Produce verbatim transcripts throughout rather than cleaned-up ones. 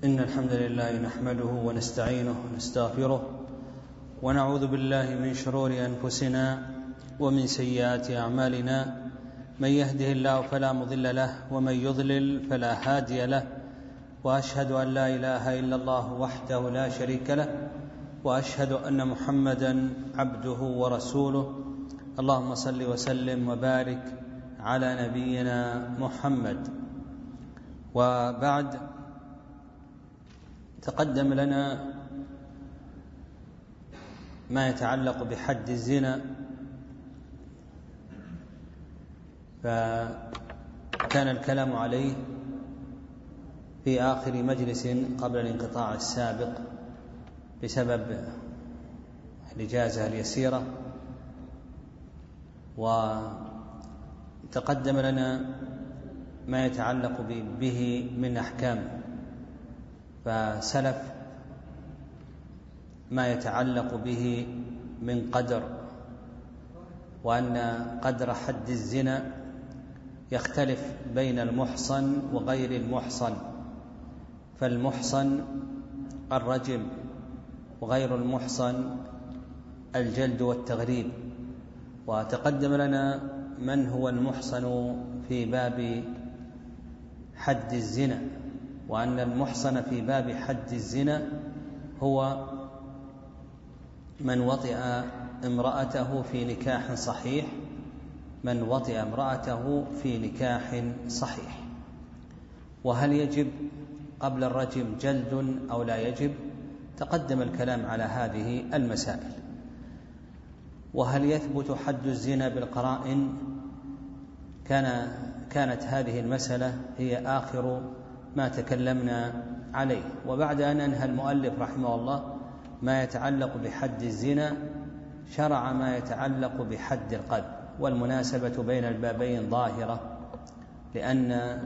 إن الحمد لله نحمده ونستعينه ونستغفره ونعوذ بالله من شرور أنفسنا ومن سيئات أعمالنا، من يهده الله فلا مضل له ومن يضلل فلا هادي له، وأشهد أن لا إله إلا الله وحده لا شريك له، وأشهد أن محمدا عبده ورسوله. اللهم صل وسلم وبارك على نبينا محمد. وبعد، تقدم لنا ما يتعلق بحد الزنا، فكان الكلام عليه في آخر مجلس قبل الانقطاع السابق بسبب الإجازة اليسيرة، وتقدم لنا ما يتعلق به من أحكام، فسلف ما يتعلق به من قدر، وأن قدر حد الزنا يختلف بين المحصن وغير المحصن، فالمحصن الرجم، وغير المحصن الجلد والتغريب. وتقدم لنا من هو المحصن في باب حد الزنا، وأن المحصن في باب حد الزنا هو من وطئ امرأته في نكاح صحيح، من وطئ امرأته في نكاح صحيح. وهل يجب قبل الرجم جلد أو لا يجب؟ تقدم الكلام على هذه المسائل. وهل يثبت حد الزنا بالقرائن؟ كان كانت هذه المسألة هي آخر ما تكلمنا عليه. وبعد أن أنهى المؤلف رحمه الله ما يتعلق بحد الزنا، شرع ما يتعلق بحد القذف. والمناسبة بين البابين ظاهرة، لأن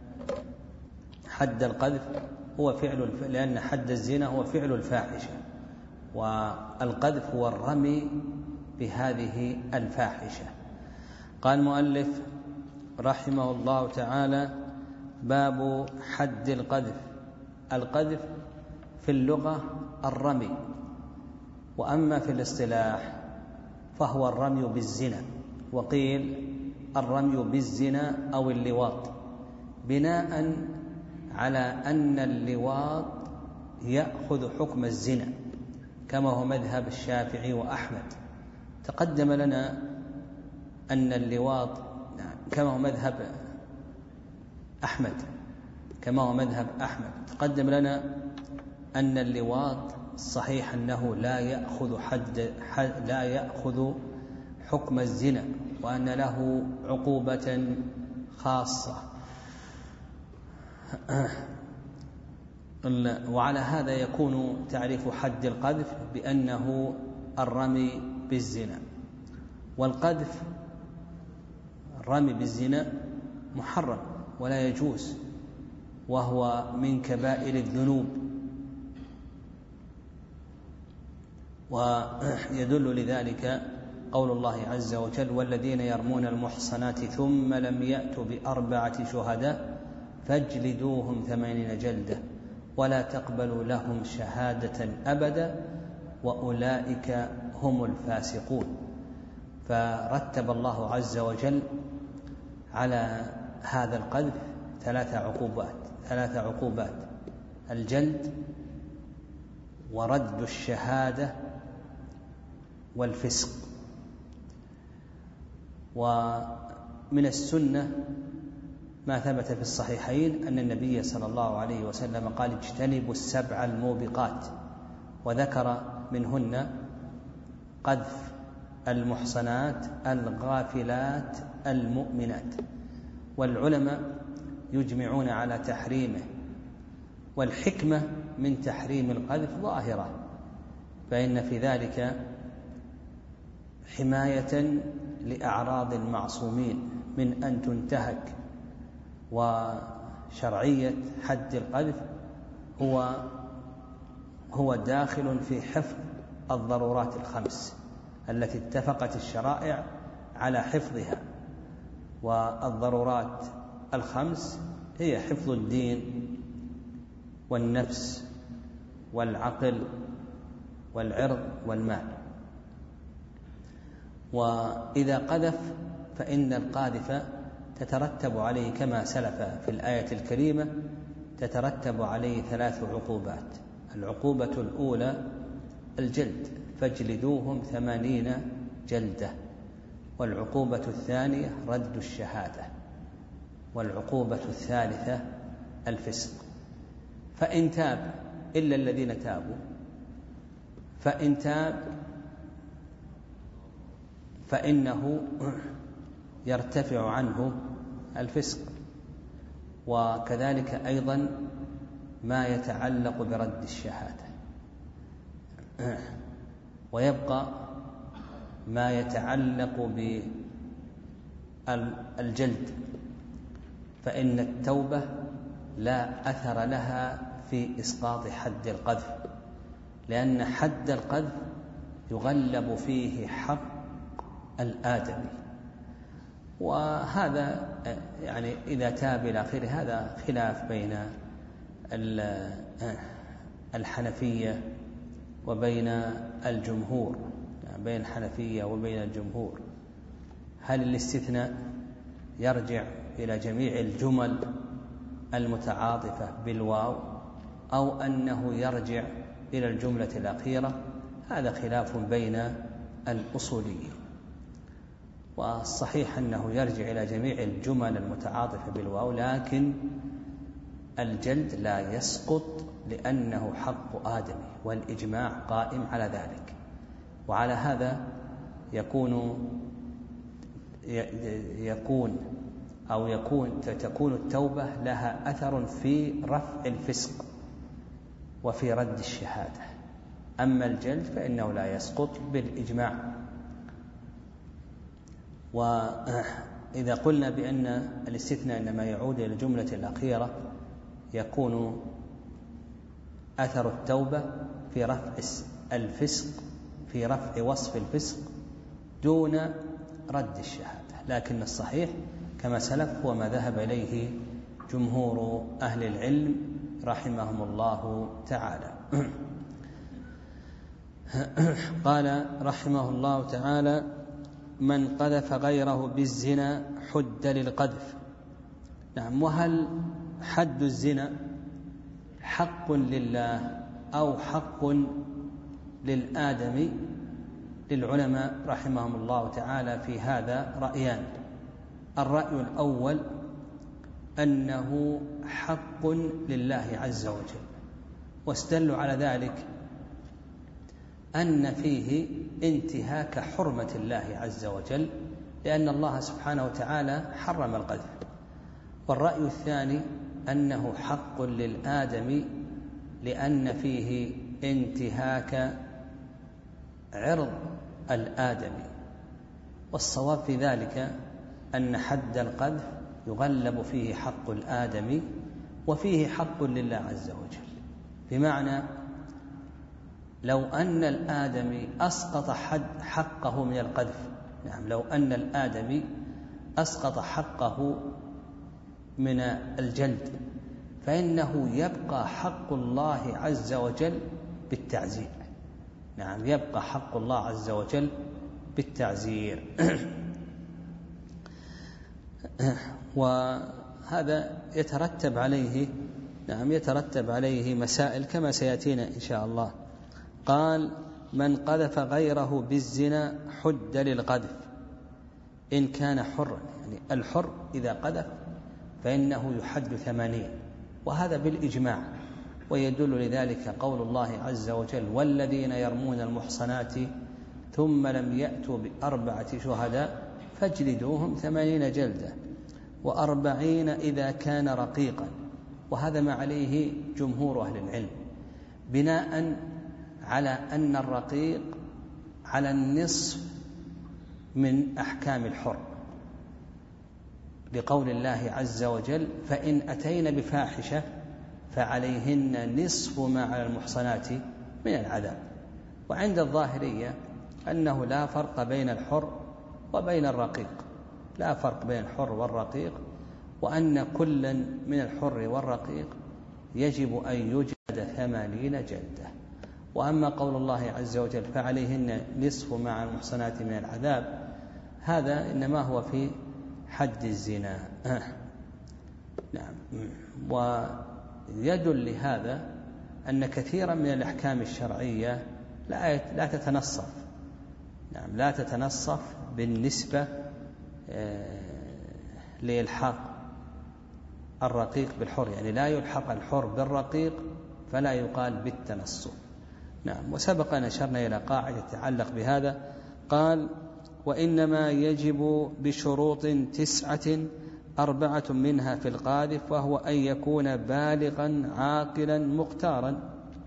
حد القذف هو فعل لأن حد الزنا هو فعل الفاحشة، والقذف هو الرمي بهذه الفاحشة. قال المؤلف رحمه الله تعالى: باب حد القذف. القذف في اللغة الرمي، وأما في الاصطلاح فهو الرمي بالزنا، وقيل الرمي بالزنا أو اللواط، بناء على أن اللواط يأخذ حكم الزنا، كما هو مذهب الشافعي وأحمد. تقدم لنا أن اللواط كما هو مذهب أحمد كما هو مذهب أحمد تقدم لنا أن اللواط صحيح أنه لا يأخذ حد لا يأخذ حكم الزنا، وأن له عقوبة خاصة. وعلى هذا يكون تعريف حد القذف بأنه الرمي بالزنا. والقذف الرمي بالزنا محرم ولا يجوز، وهو من كبائر الذنوب. ويدل لذلك قول الله عز وجل: والذين يرمون المحصنات ثم لم يأتوا بأربعة شهداء فاجلدوهم ثمانين جلدة ولا تقبلوا لهم شهادة أبدا وأولئك هم الفاسقون. فرتب الله عز وجل على هذا القذف ثلاث عقوبات ثلاث عقوبات الجلد ورد الشهادة والفسق. ومن السنة ما ثبت في الصحيحين أن النبي صلى الله عليه وسلم قال: اجتنبوا السبع الموبقات، وذكر منهن قذف المحصنات الغافلات المؤمنات. والعلماء يجمعون على تحريمه، والحكمة من تحريم القذف ظاهرة، فإن في ذلك حماية لأعراض المعصومين من أن تنتهك. وشرعية حد القذف هو هو داخل في حفظ الضرورات الخمس التي اتفقت الشرائع على حفظها. والضرورات الخمس هي حفظ الدين والنفس والعقل والعرض والمال. وإذا قذف فإن القاذف تترتب عليه كما سلف في الآية الكريمة تترتب عليه ثلاث عقوبات. العقوبة الأولى الجلد، فاجلدوهم ثمانين جلدة. والعقوبة الثانية رد الشهادة. والعقوبة الثالثة الفسق. فإن تاب إلا الذين تابوا، فإن تاب فإنه يرتفع عنه الفسق. وكذلك أيضا ما يتعلق برد الشهادة. ويبقى ما يتعلق بالجلد، فإن التوبة لا أثر لها في إسقاط حد القذف، لأن حد القذف يغلب فيه حق الآدمي. وهذا يعني إذا تاب إلى آخره هذا خلاف بين الحنفية وبين الجمهور، يعني بين الحنفية وبين الجمهور، هل الاستثناء يرجع إلى جميع الجمل المتعاطفة بالواو أو أنه يرجع إلى الجملة الأخيرة؟ هذا خلاف بين الأصوليين. والصحيح أنه يرجع إلى جميع الجمل المتعاطفة بالواو، لكن الجلد لا يسقط لأنه حق آدمي، والإجماع قائم على ذلك. وعلى هذا يكون يكون أو يكون تكون التوبة لها أثر في رفع الفسق وفي رد الشهادة. أما الجلد فإنه لا يسقط بالإجماع. وإذا قلنا بأن الاستثناء إنما يعود إلى الجملة الأخيرة يكون أثر التوبة في رفع الفسق، في رفع وصف الفسق دون رد الشهادة. لكن الصحيح كما سلف هو ما ذهب إليه جمهور أهل العلم رحمهم الله تعالى. قال رحمه الله تعالى: من قذف غيره بالزنا حد للقذف. نعم. وهل حد الزنا حق لله أو حق للآدمي؟ للعلماء رحمهم الله تعالى في هذا رأيان. الرأي الأول أنه حق لله عز وجل، واستدلوا على ذلك أن فيه انتهاك حرمة الله عز وجل، لأن الله سبحانه وتعالى حرم القذف. والرأي الثاني أنه حق للآدمي لأن فيه انتهاك عرض الآدمي. والصواب في ذلك أن حد القذف يغلب فيه حق الآدمي وفيه حق لله عز وجل، بمعنى لو أن الآدمي أسقط حد حقه من القذف، نعم لو أن الآدمي أسقط حقه من الجلد فإنه يبقى حق الله عز وجل بالتعزير. نعم يبقى حق الله عز وجل بالتعزير. وهذا يترتب عليه نعم يترتب عليه مسائل كما سيأتينا إن شاء الله. قال: من قذف غيره بالزنا حد للقذف إن كان حرا. يعني الحر إذا قذف فإنه يحد ثمانين، وهذا بالإجماع. ويدل لذلك قول الله عز وجل: والذين يرمون المحصنات ثم لم يأتوا بأربعة شهداء فاجلدوهم ثمانين جلدة وأربعين إذا كان رقيقا. وهذا ما عليه جمهور أهل العلم، بناء على أن الرقيق على النصف من أحكام الحر، لقول الله عز وجل: فإن أتين بفاحشة فعليهن نصف ما على المحصنات من العذاب. وعند الظاهرية أنه لا فرق بين الحر وبين الرقيق، لا فرق بين الحر والرقيق، وأن كلا من الحر والرقيق يجب أن يجلد ثمانين جلدة. وأما قول الله عز وجل فعليهن نصف مع المحصنات من العذاب، هذا إنما هو في حد الزنا. نعم. ويدل لهذا أن كثيرا من الأحكام الشرعية لا تتنصف، نعم لا تتنصف بالنسبة لإلحاق الرقيق بالحر، يعني لا يلحق الحر بالرقيق فلا يقال بالتنصف. نعم. وسبق أن أشرنا إلى قاعدة تتعلق بهذا، قال وإنما يجب بشروط تسعة أربعة منها في القاذف، وهو أن يكون بالغا عاقلا مختارا.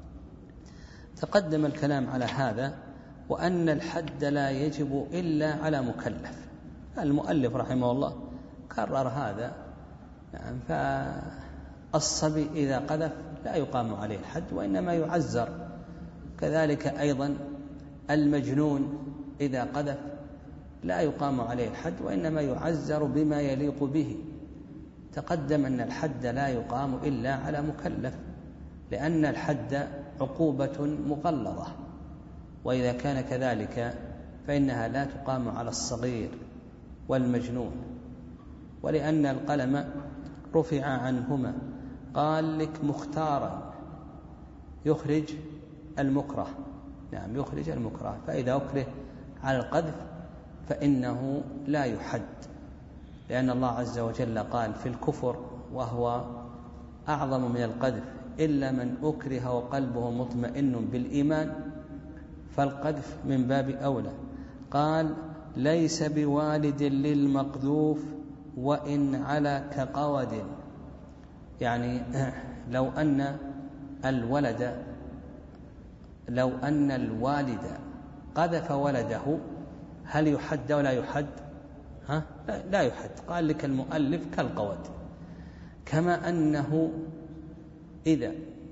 تقدم الكلام على هذا، وأن الحد لا يجب إلا على مكلف. المؤلف رحمه الله كرر هذا. نعم. فالصبي إذا قذف لا يقام عليه الحد وإنما يعزر، كذلك أيضا المجنون إذا قذف لا يقام عليه الحد وإنما يعزر بما يليق به. تقدم أن الحد لا يقام إلا على مكلف، لأن الحد عقوبة مغلظة، وإذا كان كذلك فإنها لا تقام على الصغير والمجنون، ولأن القلم رفع عنهما. قال لك مختارا يخرج المكره، نعم يخرج المكره، فإذا أكره على القذف فإنه لا يحد، لأن الله عز وجل قال في الكفر وهو أعظم من القذف إلا من أكره وقلبه مطمئن بالإيمان، فالقذف من باب أولى. قال ليس بوالد للمقذوف وإن على كقود، يعني لو أن الولد لو أن الوالد قذف ولده هل يحد ولا يحد؟ ها؟ لا يحد. قال لك المؤلف كالقود، كما أنه إذا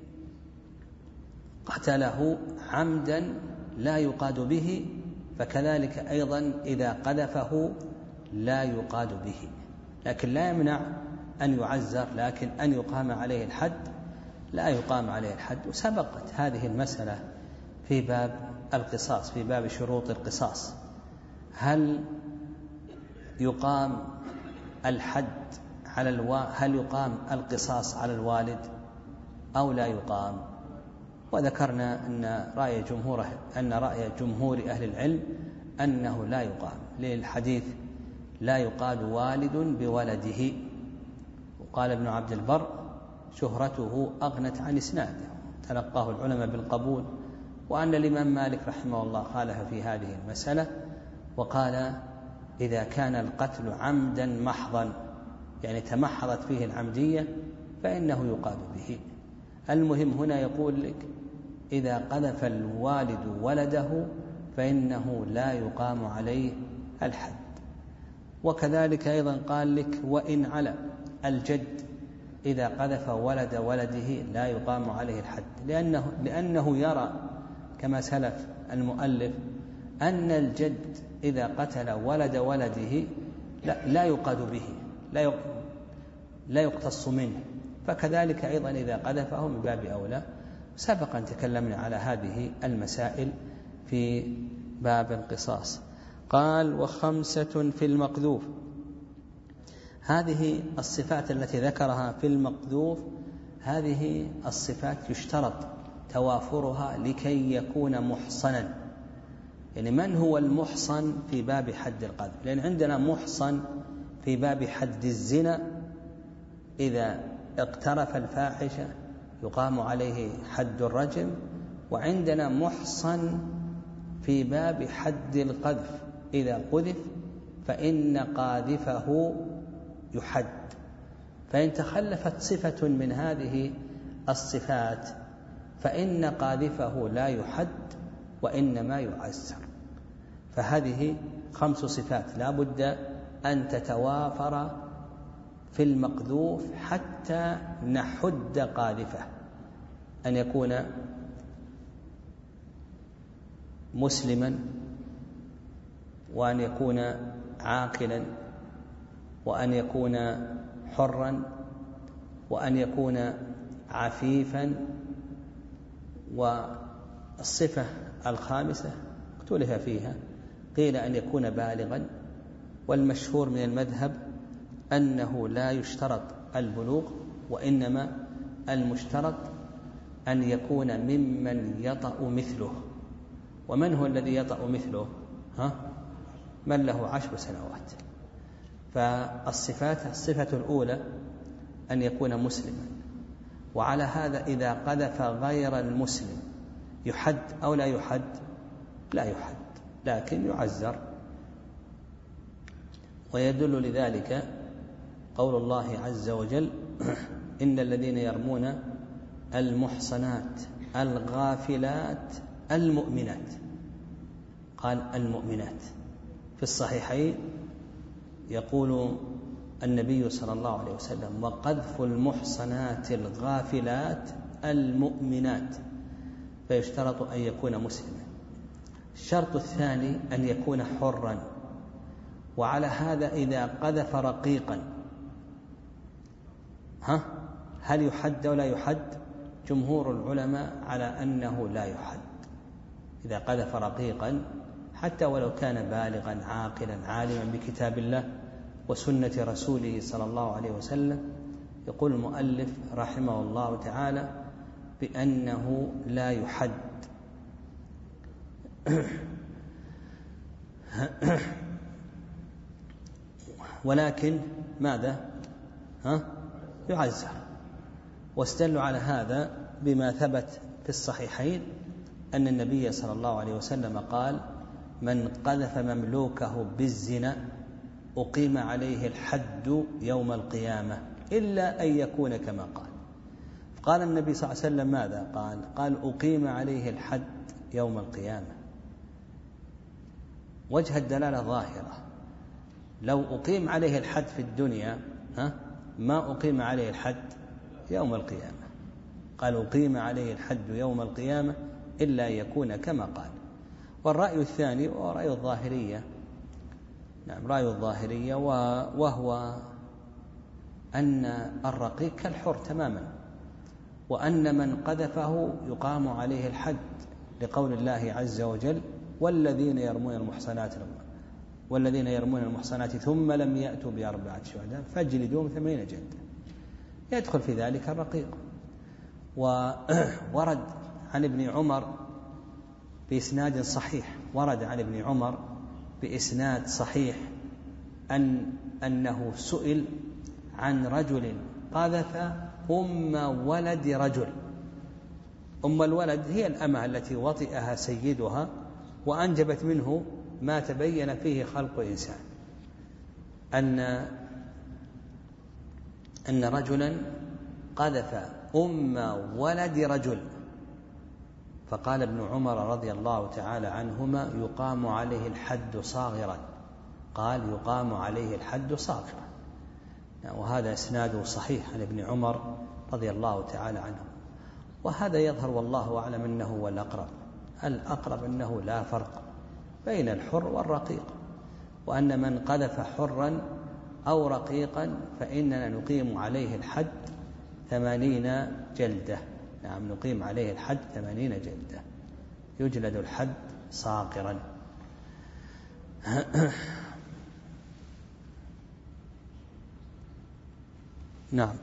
قتله عمدا لا يقاد به، فكذلك أيضا إذا قذفه لا يقاد به، لكن لا يمنع أن يعزر، لكن أن يقام عليه الحد لا يقام عليه الحد. وسبقت هذه المسألة في باب القصاص، في باب شروط القصاص، هل يقام الحد على الو... هل يقام القصاص على الوالد أو لا يقام؟ وذكرنا أن رأي جمهور أن رأي جمهور أهل العلم أنه لا يقام، للحديث لا يقاد والد بولده. وقال ابن عبد البر شهرته أغنت عن إسناده، تلقاه العلماء بالقبول، وأن الإمام مالك رحمه الله خالف في هذه المسألة وقال إذا كان القتل عمدا محضا، يعني تمحضت فيه العمدية، فإنه يقاد به. المهم هنا يقول لك إذا قذف الوالد ولده فإنه لا يقام عليه الحد. وكذلك أيضا قال لك وإن على الجد إذا قذف ولد ولده لا يقام عليه الحد، لأنه, لأنه يرى كما سلف المؤلف أن الجد إذا قتل ولد ولده لا, لا يقاد به، لا, لا يقتص منه، فكذلك أيضا إذا قذفه من باب أولى. سبقا تكلمنا على هذه المسائل في باب القصاص. قال وخمسة في المقذوف. هذه الصفات التي ذكرها في المقذوف، هذه الصفات يشترط توافرها لكي يكون محصنا. يعني من هو المحصن في باب حد القذف؟ لأن عندنا محصن في باب حد الزنا إذا اقترف الفاحشة يقام عليه حد الرجم، وعندنا محصن في باب حد القذف إذا قذف فإن قاذفه يحد. فإن تخلفت صفة من هذه الصفات فإن قاذفه لا يحد وإنما يعزر. فهذه خمس صفات لا بد أن تتوافر في المقذوف حتى نحد قاذفه: أن يكون مسلما، وأن يكون عاقلا، وأن يكون حرا، وأن يكون عفيفا. والصفة الخامسة اختلف فيها، قيل أن يكون بالغا، والمشهور من المذهب أنه لا يشترط البلوغ، وإنما المشترط أن يكون ممن يطأ مثله. ومن هو الذي يطأ مثله؟ ها؟ من له عشر سنوات. فالصفات الصفة الأولى أن يكون مسلما، وعلى هذا إذا قذف غير المسلم يحد أو لا يحد؟ لا يحد، لكن يعزر. ويدل لذلك قول الله عز وجل: إن الذين يرمون المحصنات الغافلات المؤمنات. قال المؤمنات. في الصحيحين يقول النبي صلى الله عليه وسلم: وقذف المحصنات الغافلات المؤمنات. فيشترط أن يكون مسلما. الشرط الثاني أن يكون حرا، وعلى هذا إذا قذف رقيقا ها هل يحد أو لا يحد؟ جمهور العلماء على أنه لا يحد. إذا قذف رقيقا حتى ولو كان بالغا عاقلا عالما بكتاب الله وسنة رسوله صلى الله عليه وسلم، يقول المؤلف رحمه الله تعالى بأنه لا يحد. ولكن ماذا؟ ها؟ يعزر. واستدلوا على هذا بما ثبت في الصحيحين أن النبي صلى الله عليه وسلم قال: من قذف مملوكه بالزنا أقيم عليه الحد يوم القيامة إلا أن يكون كما قال. قال النبي صلى الله عليه وسلم ماذا قال؟ قال: أقيم عليه الحد يوم القيامة. وجه الدلالة ظاهرة. لو أقيم عليه الحد في الدنيا ها ما أقيم عليه الحد يوم القيامة. قال: أقيم عليه الحد يوم القيامة إلا يكون كما قال. والرأي الثاني ورأي الظاهرية، نعم رأي الظاهرية، وهو أن الرقيق كالحر تماما، وأن من قذفه يقام عليه الحد، لقول الله عز وجل: والذين يرمون المحصنات والذين يرمون المحصنات ثم لم يأتوا بأربعة شهداء فاجلدوهم ثمانين جلدة. يدخل في ذلك الرقيق. وورد عن ابن عمر بإسناد صحيح ورد عن ابن عمر بإسناد صحيح أن أنه سئل عن رجل قذف أم ولد رجل. أم الولد هي الأمة التي وطئها سيدها وأنجبت منه ما تبين فيه خلق إنسان. أن أن رجلا قذف أم ولد رجل، فقال ابن عمر رضي الله تعالى عنهما: يقام عليه الحد صاغرا. قال: يقام عليه الحد صاغرا. وهذا إسناده صحيح عن ابن عمر رضي الله تعالى عنه. وهذا يظهر والله أعلم أنه هو الأقرب. الأقرب أنه لا فرق بين الحر والرقيق، وأن من قذف حرا أو رقيقا فإننا نقيم عليه الحد ثمانين جلدة. نعم نقيم عليه الحد ثمانين جلدة، يجلد الحد صاغرا. نعم.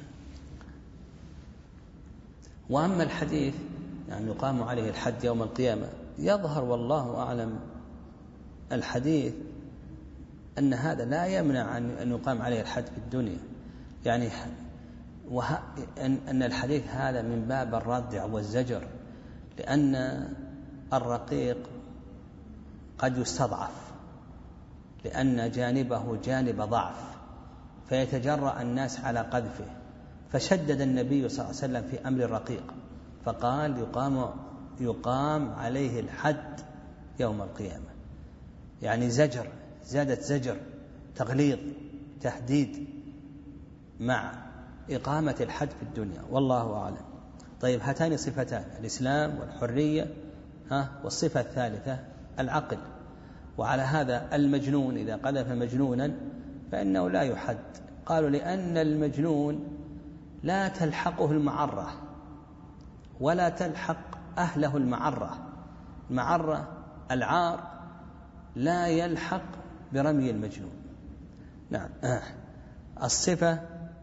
وأما الحديث يعني يقام عليه الحد يوم القيامة، يظهر والله أعلم الحديث أن هذا لا يمنع أن يقام عليه الحد في الدنيا، يعني وه... أن الحديث هذا من باب الردع والزجر، لأن الرقيق قد يستضعف لأن جانبه جانب ضعف فيتجرأ الناس على قذفه، فشدد النبي صلى الله عليه وسلم في أمر الرقيق فقال: يقام, يقام عليه الحد يوم القيامة. يعني زجر، زادت زجر، تغليظ، تهديد مع إقامة الحد في الدنيا، والله أعلم. طيب، هاتان صفتان: الإسلام والحرية، ها والصفة الثالثة العقل. وعلى هذا المجنون إذا قذف مجنونا فإنه لا يحد. قالوا: لأن المجنون لا تلحقه المعرة ولا تلحق أهله المعرة. المعرة العار لا يلحق برمي المجنون. نعم. الصفة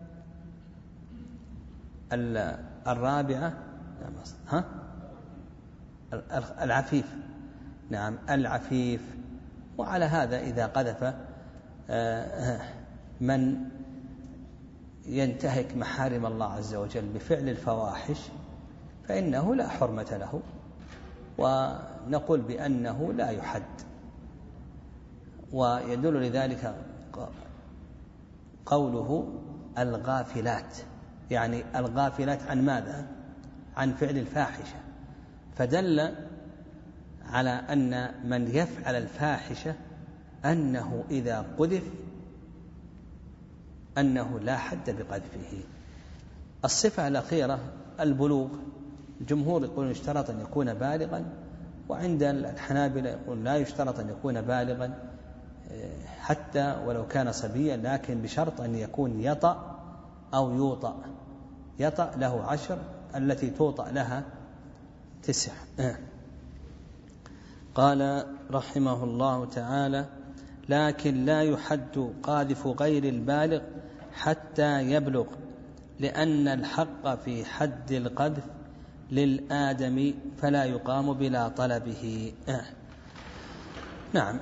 الرابعة ها العفيف. نعم العفيف. وعلى هذا إذا قذف من ينتهك محارم الله عز وجل بفعل الفواحش فإنه لا حرمة له، ونقول بأنه لا يحد. ويدل لذلك قوله الغافلات، يعني الغافلات عن ماذا؟ عن فعل الفاحشة، فدل على أن من يفعل الفاحشة أنه إذا قذف أنه لا حد بقذفه. الصفة الأخيرة البلوغ. الجمهور يقول يشترط أن يكون بالغا، وعند الحنابلة يقول لا يشترط أن يكون بالغا حتى ولو كان صبيا، لكن بشرط أن يكون يطأ أو يوطأ. يطأ له عشر، التي توطأ لها تسع. قال رحمه الله تعالى: لكن لا يحد قاذف غير البالغ حتى يبلغ، لأن الحق في حد القذف للآدم فلا يقام بلا طلبه. نعم.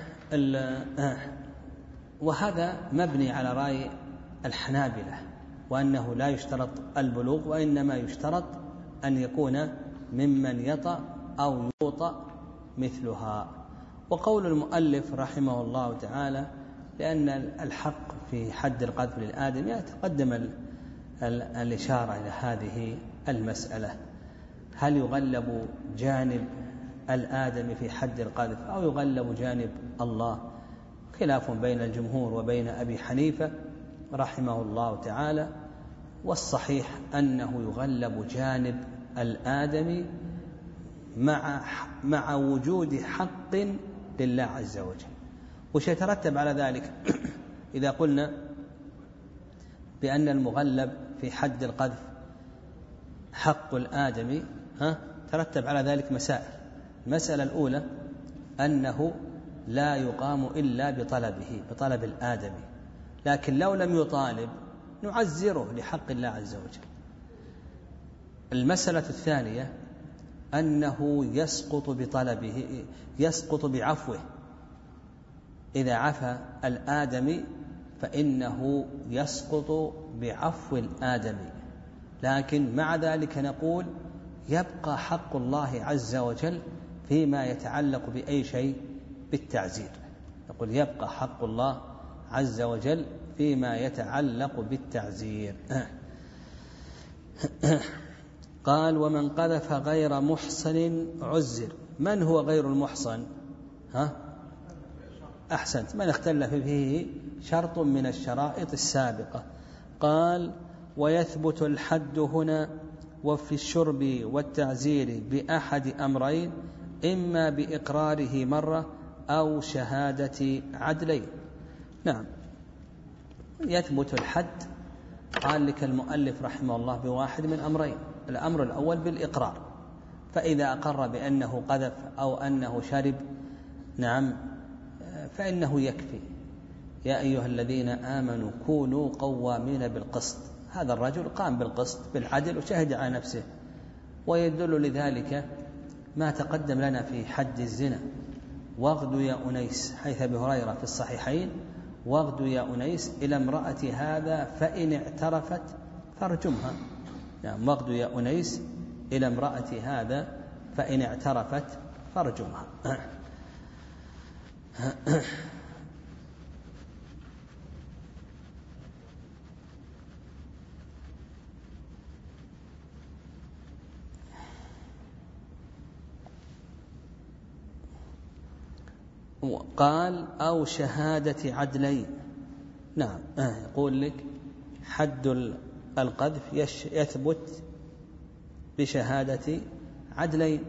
وهذا مبني على رأي الحنابلة، وأنه لا يشترط البلوغ، وإنما يشترط أن يكون ممن يطأ أو يوطأ مثلها. وقول المؤلف رحمه الله تعالى لأن الحق في حد القذف للآدم يتقدم الإشارة إلى هذه المسألة: هل يغلب جانب الآدم في حد القذف أو يغلب جانب الله؟ خلاف بين الجمهور وبين أبي حنيفة رحمه الله تعالى، والصحيح أنه يغلب جانب الآدم مع مع وجود حق لله عز وجل. وش يترتب على ذلك؟ إذا قلنا بأن المغلب في حد القذف حق الآدمي، ها ترتب على ذلك مسائل. المسألة الأولى أنه لا يقام إلا بطلبه، بطلب الآدمي، لكن لو لم يطالب نعزره لحق الله عز وجل. المسألة الثانية أنه يسقط بطلبه، يسقط بعفوه. إذا عفى الآدمي فإنه يسقط بعفو الآدمي، لكن مع ذلك نقول يبقى حق الله عز وجل فيما يتعلق بأي شيء بالتعزير. نقول يبقى حق الله عز وجل فيما يتعلق بالتعزير. قال: ومن قذف غير محصن عزر. من هو غير المحصن؟ ها أحسنت، من اختلف فيه شرط من الشرائط السابقة. قال: ويثبت الحد هنا وفي الشرب والتعزير بأحد أمرين: إما بإقراره مرة أو شهادة عدلين. نعم، يثبت الحد قال لك المؤلف رحمه الله بواحد من أمرين. الأمر الأول بالإقرار، فإذا أقر بأنه قذف أو أنه شرب نعم فإنه يكفي. يا أيها الذين آمنوا كونوا قوامين بالقسط. هذا الرجل قام بالقسط بالعدل وشهد على نفسه. ويدل لذلك ما تقدم لنا في حد الزنا: واغدوا يا أنيس، حيث أبي هريرة في الصحيحين: واغدوا يا أنيس إلى امرأة هذا فإن اعترفت فارجمها. يعني واغدوا يا أنيس إلى امرأة هذا فإن اعترفت فارجمها. قال: أو شهادة عدلين. نعم، يقول لك حد القذف يثبت بشهادة عدلين.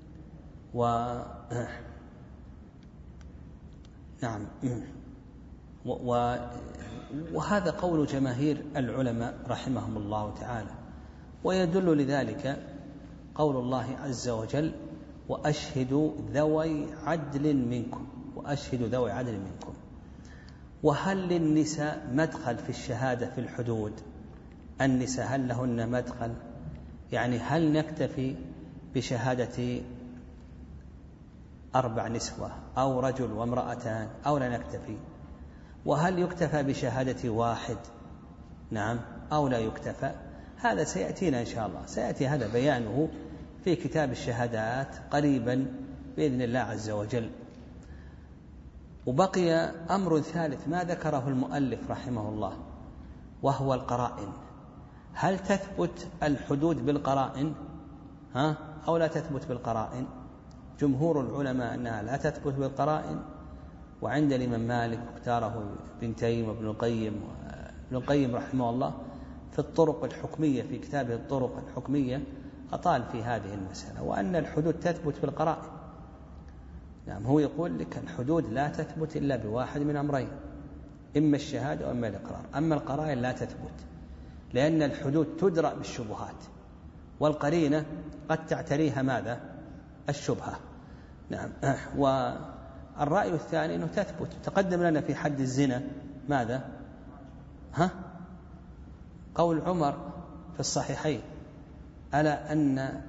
و نعم وهذا قول جماهير العلماء رحمهم الله تعالى. ويدل لذلك قول الله عز وجل: وأشهدوا ذوي عدل منكم وأشهدوا ذوي عدل منكم. وهل للنساء مدخل في الشهادة في الحدود؟ النساء هل لهن مدخل؟ يعني هل نكتفي بشهادة أربع نسوة أو رجل وامرأتان أو لا نكتفي؟ وهل يكتفى بشهادة واحد نعم أو لا يكتفى؟ هذا سيأتينا إن شاء الله، سيأتي هذا بيانه في كتاب الشهادات قريبا بإذن الله عز وجل. وبقي أمر ثالث ما ذكره المؤلف رحمه الله، وهو القرائن. هل تثبت الحدود بالقرائن ها أو لا تثبت بالقرائن؟ جمهور العلماء أنها لا تثبت بالقرائن، وعند الإمام مالك اختاره ابن تيمية وابن القيم ابن القيم رحمه الله في الطرق الحكمية في كتابه الطرق الحكمية أطال في هذه المسألة، وأن الحدود تثبت بالقرائن. نعم هو يقول لك الحدود لا تثبت إلا بواحد من أمرين، إما الشهادة وإما الإقرار، أما القرائن لا تثبت، لأن الحدود تدرأ بالشبهات، والقرينة قد تعتريها ماذا؟ الشبهة. نعم. والرأي الثاني أنه تثبت. تقدم لنا في حد الزنا ماذا؟ ها؟ قول عمر في الصحيحين: ألا أن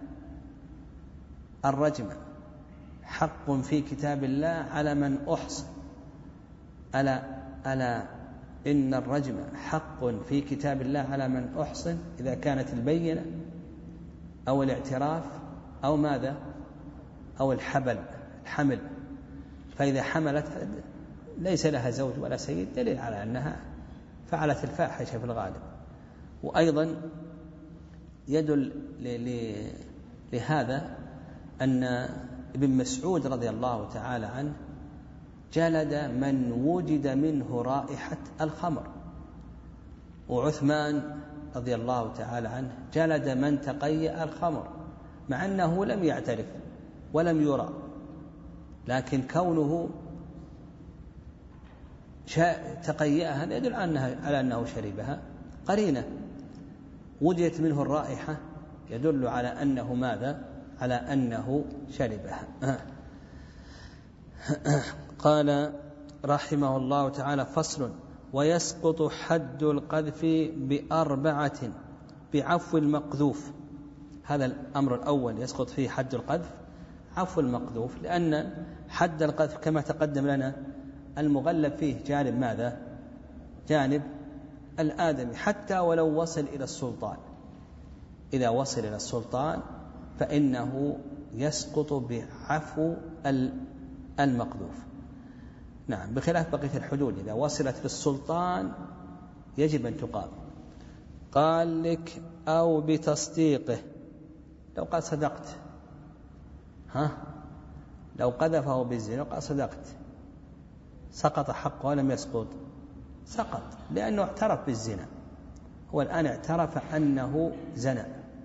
الرجم حق في كتاب الله على من أحصن ألا ألا إن الرجم حق في كتاب الله على من أحصن إذا كانت البينة أو الاعتراف أو ماذا أو الحبل الحمل، فإذا حملت ليس لها زوج ولا سيد، دليل على أنها فعلت الفاحشة في الغالب. وأيضا يدل لهذا أن ابن مسعود رضي الله تعالى عنه جلد من وجد منه رائحة الخمر، وعثمان رضي الله تعالى عنه جلد من تقيأ الخمر مع أنه لم يعترف ولم يرى، لكن كونه تقيأها يدل على أنه شربها. قرينة وجدت منه الرائحة يدل على أنه ماذا؟ على أنه شربها. قال رحمه الله تعالى: فصل: ويسقط حد القذف بأربعة بعفو المقذوف. هذا الأمر الأول يسقط فيه حد القذف عفو المقذوف، لأن حد القذف كما تقدم لنا المغلب فيه جانب ماذا؟ جانب الآدمي، حتى ولو وصل إلى السلطان. إذا وصل إلى السلطان فإنه يسقط بعفو المقذوف. نعم، بخلاف بقية الحدود إذا وصلت للسلطان يجب أن تقام. قال لك: أو بتصديقه، لو قال صدقت، ها لو قذفه بالزنا وقال صدقت، سقط حقه ولم يسقط؟ سقط، لأنه اعترف بالزنا، هو الآن اعترف أنه زنى.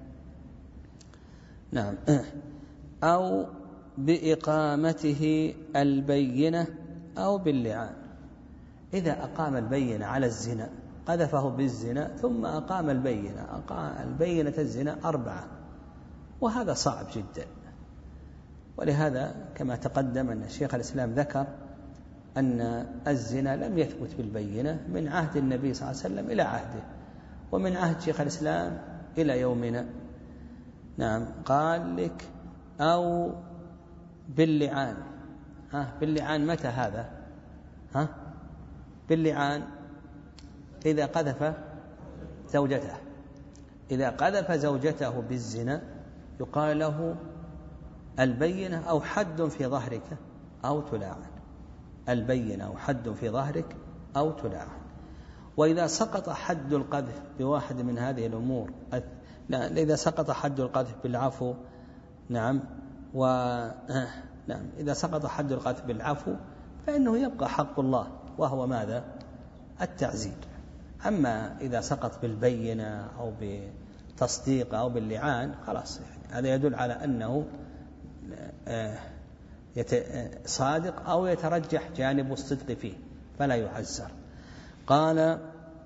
نعم. أو بإقامته البينة أو باللعان. إذا أقام البينة على الزنا، قذفه بالزنا ثم أقام البينة، أقام البينة الزنا أربعة، وهذا صعب جدا. ولهذا كما تقدم أن شيخ الإسلام ذكر أن الزنا لم يثبت بالبينة من عهد النبي صلى الله عليه وسلم إلى عهده، ومن عهد شيخ الإسلام إلى يومنا. نعم. قال لك: أو باللعان. ها باللعان متى هذا؟ ها باللعان إذا قذف زوجته، إذا قذف زوجته بالزنا يقال له البينة أو حد في ظهرك أو تلاعن، البينة أو حد في ظهرك أو تلاعن. وإذا سقط حد القذف بواحد من هذه الأمور، إذا سقط حد القذف بالعفو، نعم، و نعم إذا سقط حد القذف بالعفو فإنه يبقى حق الله، وهو ماذا؟ التعزير. أما إذا سقط بالبينة أو بتصديق أو باللعان خلاص، يعني هذا يدل على أنه صادق أو يترجح جانب الصدق فيه، فلا يعزر. قال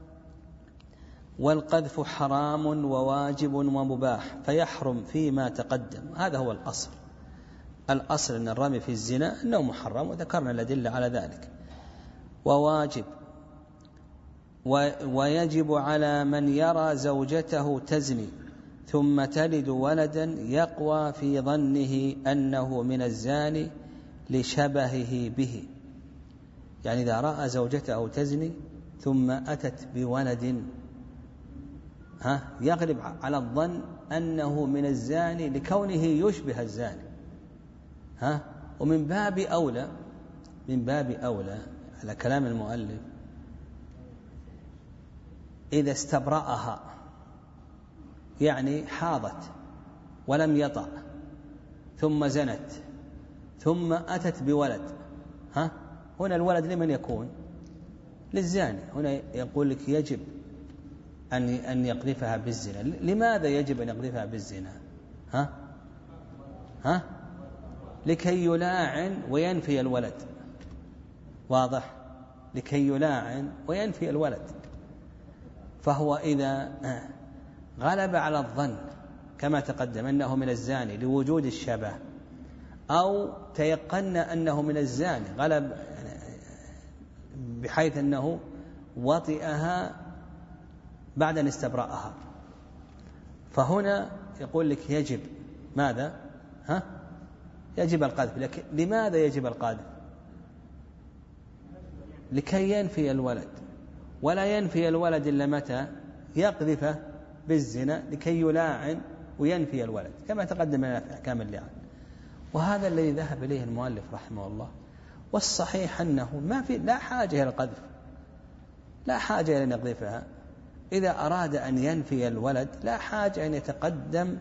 والقذف حرام وواجب ومباح فيحرم فيما تقدم. هذا هو الأصل. الأصل أن الرمي في الزنا أنه محرم، وذكرنا الأدلة على ذلك. وواجب ويجب على من يرى زوجته تزني ثم تلد ولدا يقوى في ظنه أنه من الزاني لشبهه به. يعني إذا رأى زوجته تزني ثم أتت بولد ها يغلب على الظن أنه من الزاني لكونه يشبه الزاني، ها ومن باب أولى من باب أولى على كلام المؤلف إذا استبرأها، يعني حاضت ولم يطأ ثم زنت ثم أتت بولد، ها هنا الولد لمن يكون؟ للزاني. هنا يقول لك يجب أن أن يقذفها بالزنا. لماذا يجب أن يقذفها بالزنا؟ ها ها لكي يلاعن وينفي الولد. واضح؟ لكي يلاعن وينفي الولد. فهو إذا غلب على الظن كما تقدم أنه من الزاني لوجود الشبه، أو تيقن أنه من الزاني غلب بحيث أنه وطئها بعد أن استبرأها، فهنا يقول لك يجب ماذا؟ ها؟ يجب القذف. لكن لماذا يجب القذف؟ لكي ينفي الولد، ولا ينفي الولد إلا متى؟ يقذف بالزنا لكي يلاعن وينفي الولد كما تقدم لنا في أحكام اللعان. وهذا الذي ذهب إليه المؤلف رحمه الله. والصحيح أنه ما في لا حاجة إلى القذف، لا حاجة إلى أن يقذفها. إذا أراد أن ينفي الولد لا حاجة أن يتقدم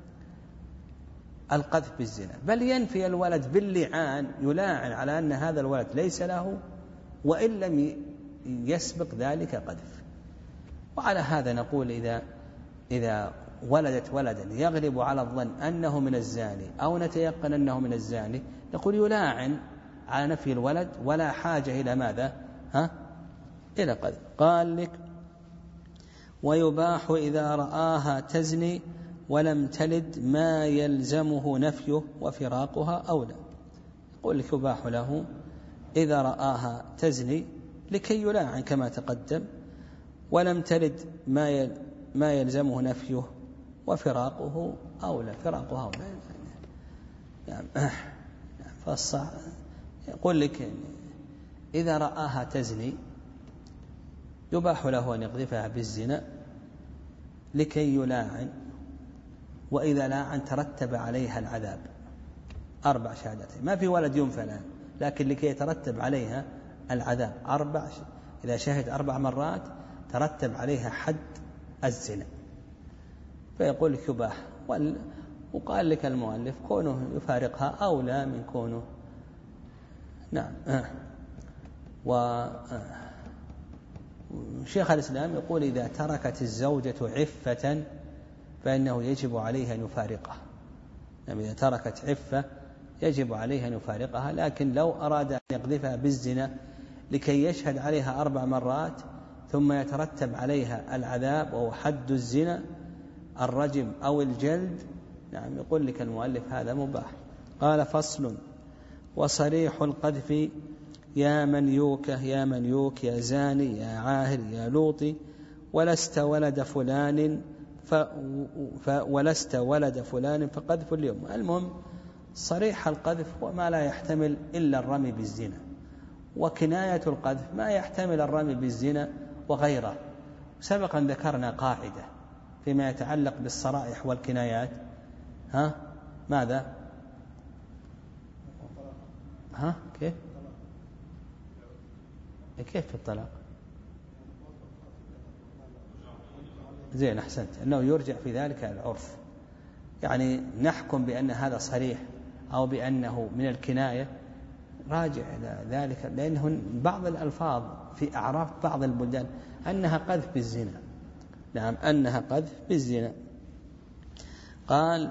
القذف بالزنا، بل ينفي الولد باللعان، يلاعن على أن هذا الولد ليس له وإن لم يسبق ذلك قذف. وعلى هذا نقول إذا إذا ولدت ولدا يغلب على الظن أنه من الزاني أو نتيقن أنه من الزاني نقول يلاعن على نفي الولد ولا حاجة إلى ماذا؟ ها؟ إلى قذف. قال لك ويباح إذا رآها تزني ولم تلد ما يلزمه نفيه وفراقها أولى. يقول لك يباح له إذا رآها تزني لكي يلاعن كما تقدم، ولم تلد ما ما يلزمه نفيه وفراقه أولى. فراقها أولى يعني فالصح يقول لك إذا رآها تزني يباح له أن يقذفها بالزنا لكي يلاعن، وإذا لاعن ترتب عليها العذاب. أربع شهادات، ما في ولد ينفى الآن، لكن لكي يترتب عليها العذاب أربع. إذا شهد أربع مرات ترتب عليها حد الزنا. فيقول لك يباح. وقال لك المؤلف كونه يفارقها أولى من كونه نعم. وشيخ الإسلام يقول إذا تركت الزوجة عفة فإنه يجب عليها أن يفارقها. يعني إذا تركت عفة يجب عليها أن يفارقها، لكن لو أراد أن يقذفها بالزنا لكي يشهد عليها أربع مرات ثم يترتب عليها العذاب وهو حد الزنا الرجم أو الجلد، نعم يقول لك المؤلف هذا مباح. قال فصل وصريح القذف يا من يوك يا من يوك يا زاني يا عاهر يا لوطي ولست ولد فلان ف... ف... ولست ولد فلان فقذف اليوم. المهم صريح القذف وما لا يحتمل إلا الرمي بالزنا، وكناية القذف ما يحتمل الرمي بالزنا وغيره. سبقا ذكرنا قاعدة فيما يتعلق بالصرائح والكنايات. ها ماذا؟ ها كيف كيف في الطلاق؟ زين أحسنت، أنه يرجع في ذلك العرف. يعني نحكم بأن هذا صريح أو بأنه من الكناية، راجع إلى ذلك، لأنه بعض الألفاظ في أعراف بعض البلدان أنها قذف بالزنا. نعم أنها قذف بالزنا. قال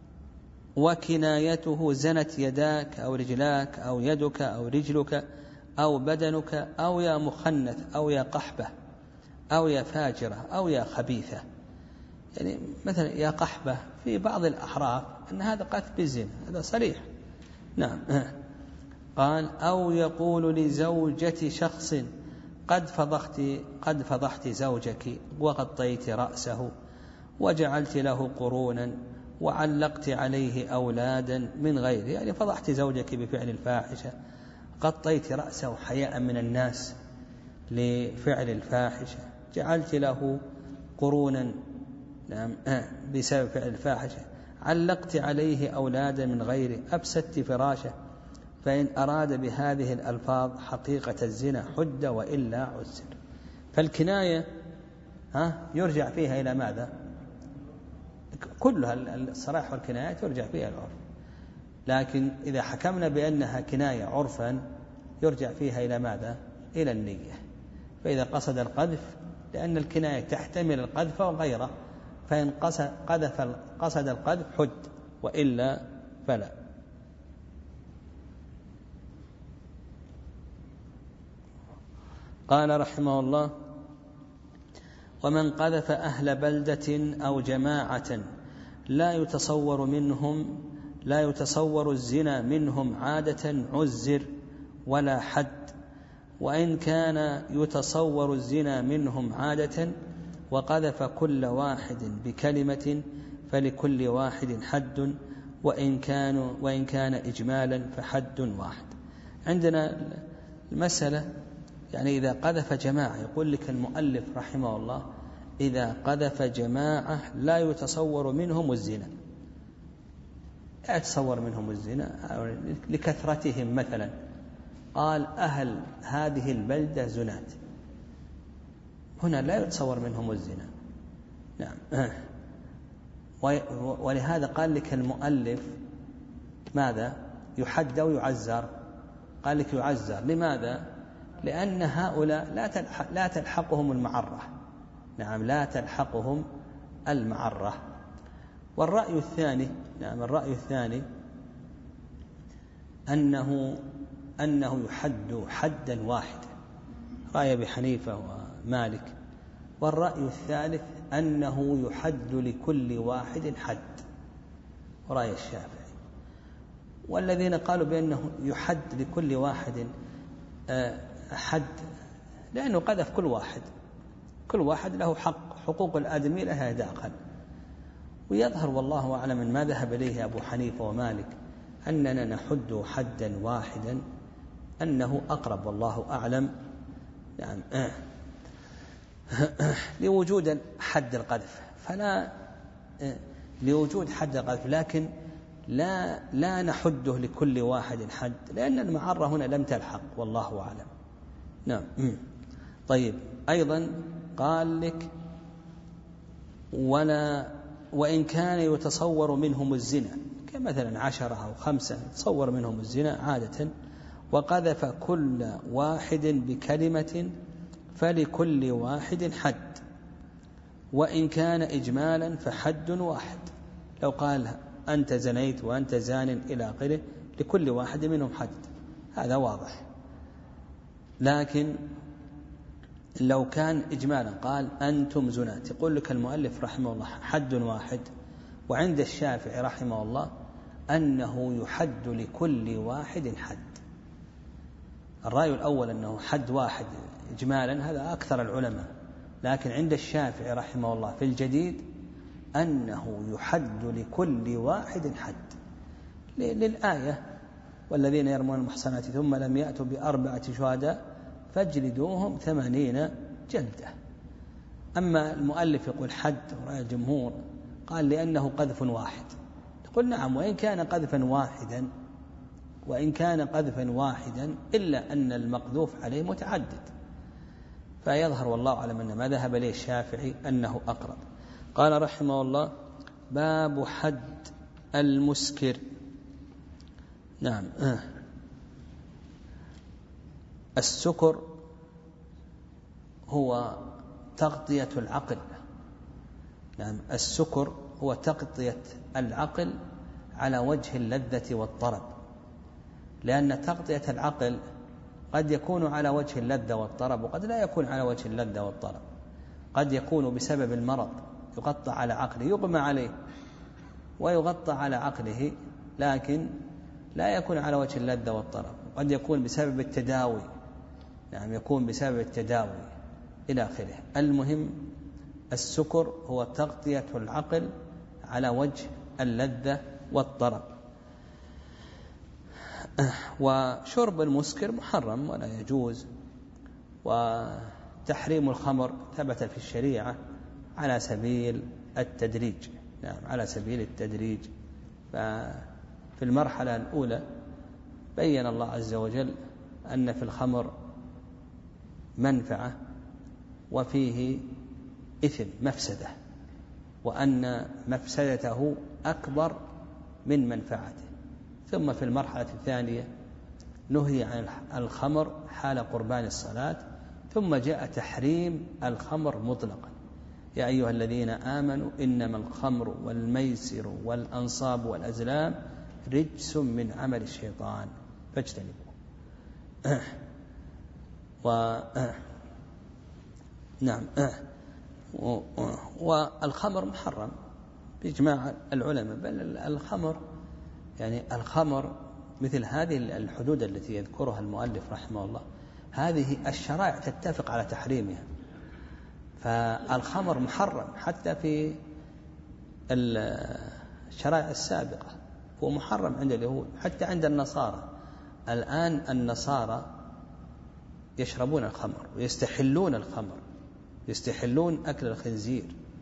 وكنايته زنت يداك أو رجلاك أو يدك أو رجلك أو بدنك أو يا مخنث أو يا قحبة أو يا فاجرة أو يا خبيثة. يعني مثلا يا قحبة في بعض الأحراف أن هذا قذف بالزنا، هذا صريح. نعم. قال أو يقول لزوجة شخص قد فضحت قد فضحت زوجك وغطيت رأسه وجعلت له قرونا وعلقت عليه أولادا من غيره، يعني فضحت زوجك بفعل الفاحشة، غطيت رأسه حياء من الناس لفعل الفاحشة، جعلت له قرونا نعم بسبب فعل الفاحشة، علقت عليه أولادا من غيره، أفسدت فراشه، فإن أراد بهذه الألفاظ حقيقة الزنا حد وإلا عسر. فالكناية ها يرجع فيها إلى ماذا؟ كلها الصراح والكنايات يرجع فيها العرف، لكن إذا حكمنا بأنها كناية عرفا يرجع فيها إلى ماذا؟ إلى النية. فإذا قصد القذف، لأن الكناية تحتمل القذف وغيره، فإن قذف قصد القذف حد وإلا فلا. قال رحمه الله ومن قذف أهل بلدة أو جماعة لا يتصور منهم لا يتصور الزنا منهم عادة عزر ولا حد، وإن كان يتصور الزنا منهم عادة وقذف كل واحد بكلمة فلكل واحد حد، وإن كان وإن كان إجمالا فحد واحد. عندنا المسألة يعني إذا قذف جماعة، يقول لك المؤلف رحمه الله إذا قذف جماعة لا يتصور منهم الزنا، لا يتصور منهم الزنا لكثرتهم، مثلا قال أهل هذه البلدة زنات، هنا لا يتصور منهم الزنا. نعم. ولهذا قال لك المؤلف ماذا؟ يحد أو يعزر؟ قال لك يعزر. لماذا؟ لأن هؤلاء لا تلحق لا تلحقهم المعرة. نعم لا تلحقهم المعرة. والرأي الثاني نعم الرأي الثاني أنه أنه يحد حدا واحدا، رأي أبي حنيفة ومالك. والرأي الثالث أنه يحد لكل واحد حد، رأي الشافعي. والذين قالوا بأنه يحد لكل واحد حد لأنه قذف كل واحد، كل واحد له حق، حقوق الآدمي لها داخل. ويظهر والله أعلم من ما ذهب إليه أبو حنيفة ومالك أننا نحد حدا واحدا أنه أقرب والله أعلم. يعني آه. لوجود حد القذف، فلا آه. لوجود حد القذف، لكن لا لا نحده لكل واحد حد، لأن المعرة هنا لم تلحق والله أعلم. نعم. طيب أيضا قال لك ولا وإن كان يتصور منهم الزنا، كمثلا عشرة أو خمسة تصور منهم الزنا عادة، وقذف كل واحد بكلمة فلكل واحد حد، وإن كان إجمالا فحد واحد. لو قال أنت زنيت وأنت زان إلى آخره لكل واحد منهم حد، هذا واضح. لكن لو كان إجمالا قال أنتم زنات، يقول لك المؤلف رحمه الله حد واحد. وعند الشافعي رحمه الله أنه يحد لكل واحد حد. الرأي الأول أنه حد واحد إجمالا، هذا أكثر العلماء. لكن عند الشافعي رحمه الله في الجديد أنه يحد لكل واحد حد للآية والذين يرمون المحصنات ثم لم يأتوا بأربعة شهداء فاجلدوهم ثمانين جلدة. أما المؤلف يقول حد، ورأي الجمهور قال لأنه قذف واحد. يقول نعم وإن كان قذفا واحدا وإن كان قذفا واحدا إلا أن المقذوف عليه متعدد، فيظهر والله أعلم أن ما ذهب إليه الشافعي أنه أقرب. قال رحمه الله باب حد المسكر. نعم. السكر هو تغطية العقل. نعم السكر هو تغطية العقل على وجه اللذة والطرب، لأن تغطية العقل قد يكون على وجه اللذة والطرب، وقد لا يكون على وجه اللذة والطرب. قد يكون بسبب المرض يغطى على عقله، يغمى عليه ويغطى على عقله، لكن لا يكون على وجه اللذة والطرب. قد يكون بسبب التداوي، نعم يكون بسبب التداوي إلى آخره. المهم السكر هو تغطية العقل على وجه اللذة والطرب. وشرب المسكر محرم ولا يجوز. وتحريم الخمر ثبت في الشريعة على سبيل التدريج، نعم على سبيل التدريج. ففي المرحلة الأولى بين الله عز وجل أن في الخمر منفعة وفيه إثم مفسدة، وأن مفسدته أكبر من منفعته. ثم في المرحلة الثانية نهي عن الخمر حال قربان الصلاة، ثم جاء تحريم الخمر مطلقا. يا أيها الذين آمنوا إنما الخمر والميسر والأنصاب والأزلام رجس من عمل الشيطان فاجتنبوه. و نعم والخمر محرم بإجماع العلماء، بل الخمر يعني الخمر مثل هذه الحدود التي يذكرها المؤلف رحمه الله، هذه الشرائع تتفق على تحريمها. فالخمر محرم حتى في الشرائع السابقة، هو محرم عند اليهود حتى عند النصارى. الآن النصارى يشربون الخمر ويستحلون الخمر، يستحلون أكل الخنزير.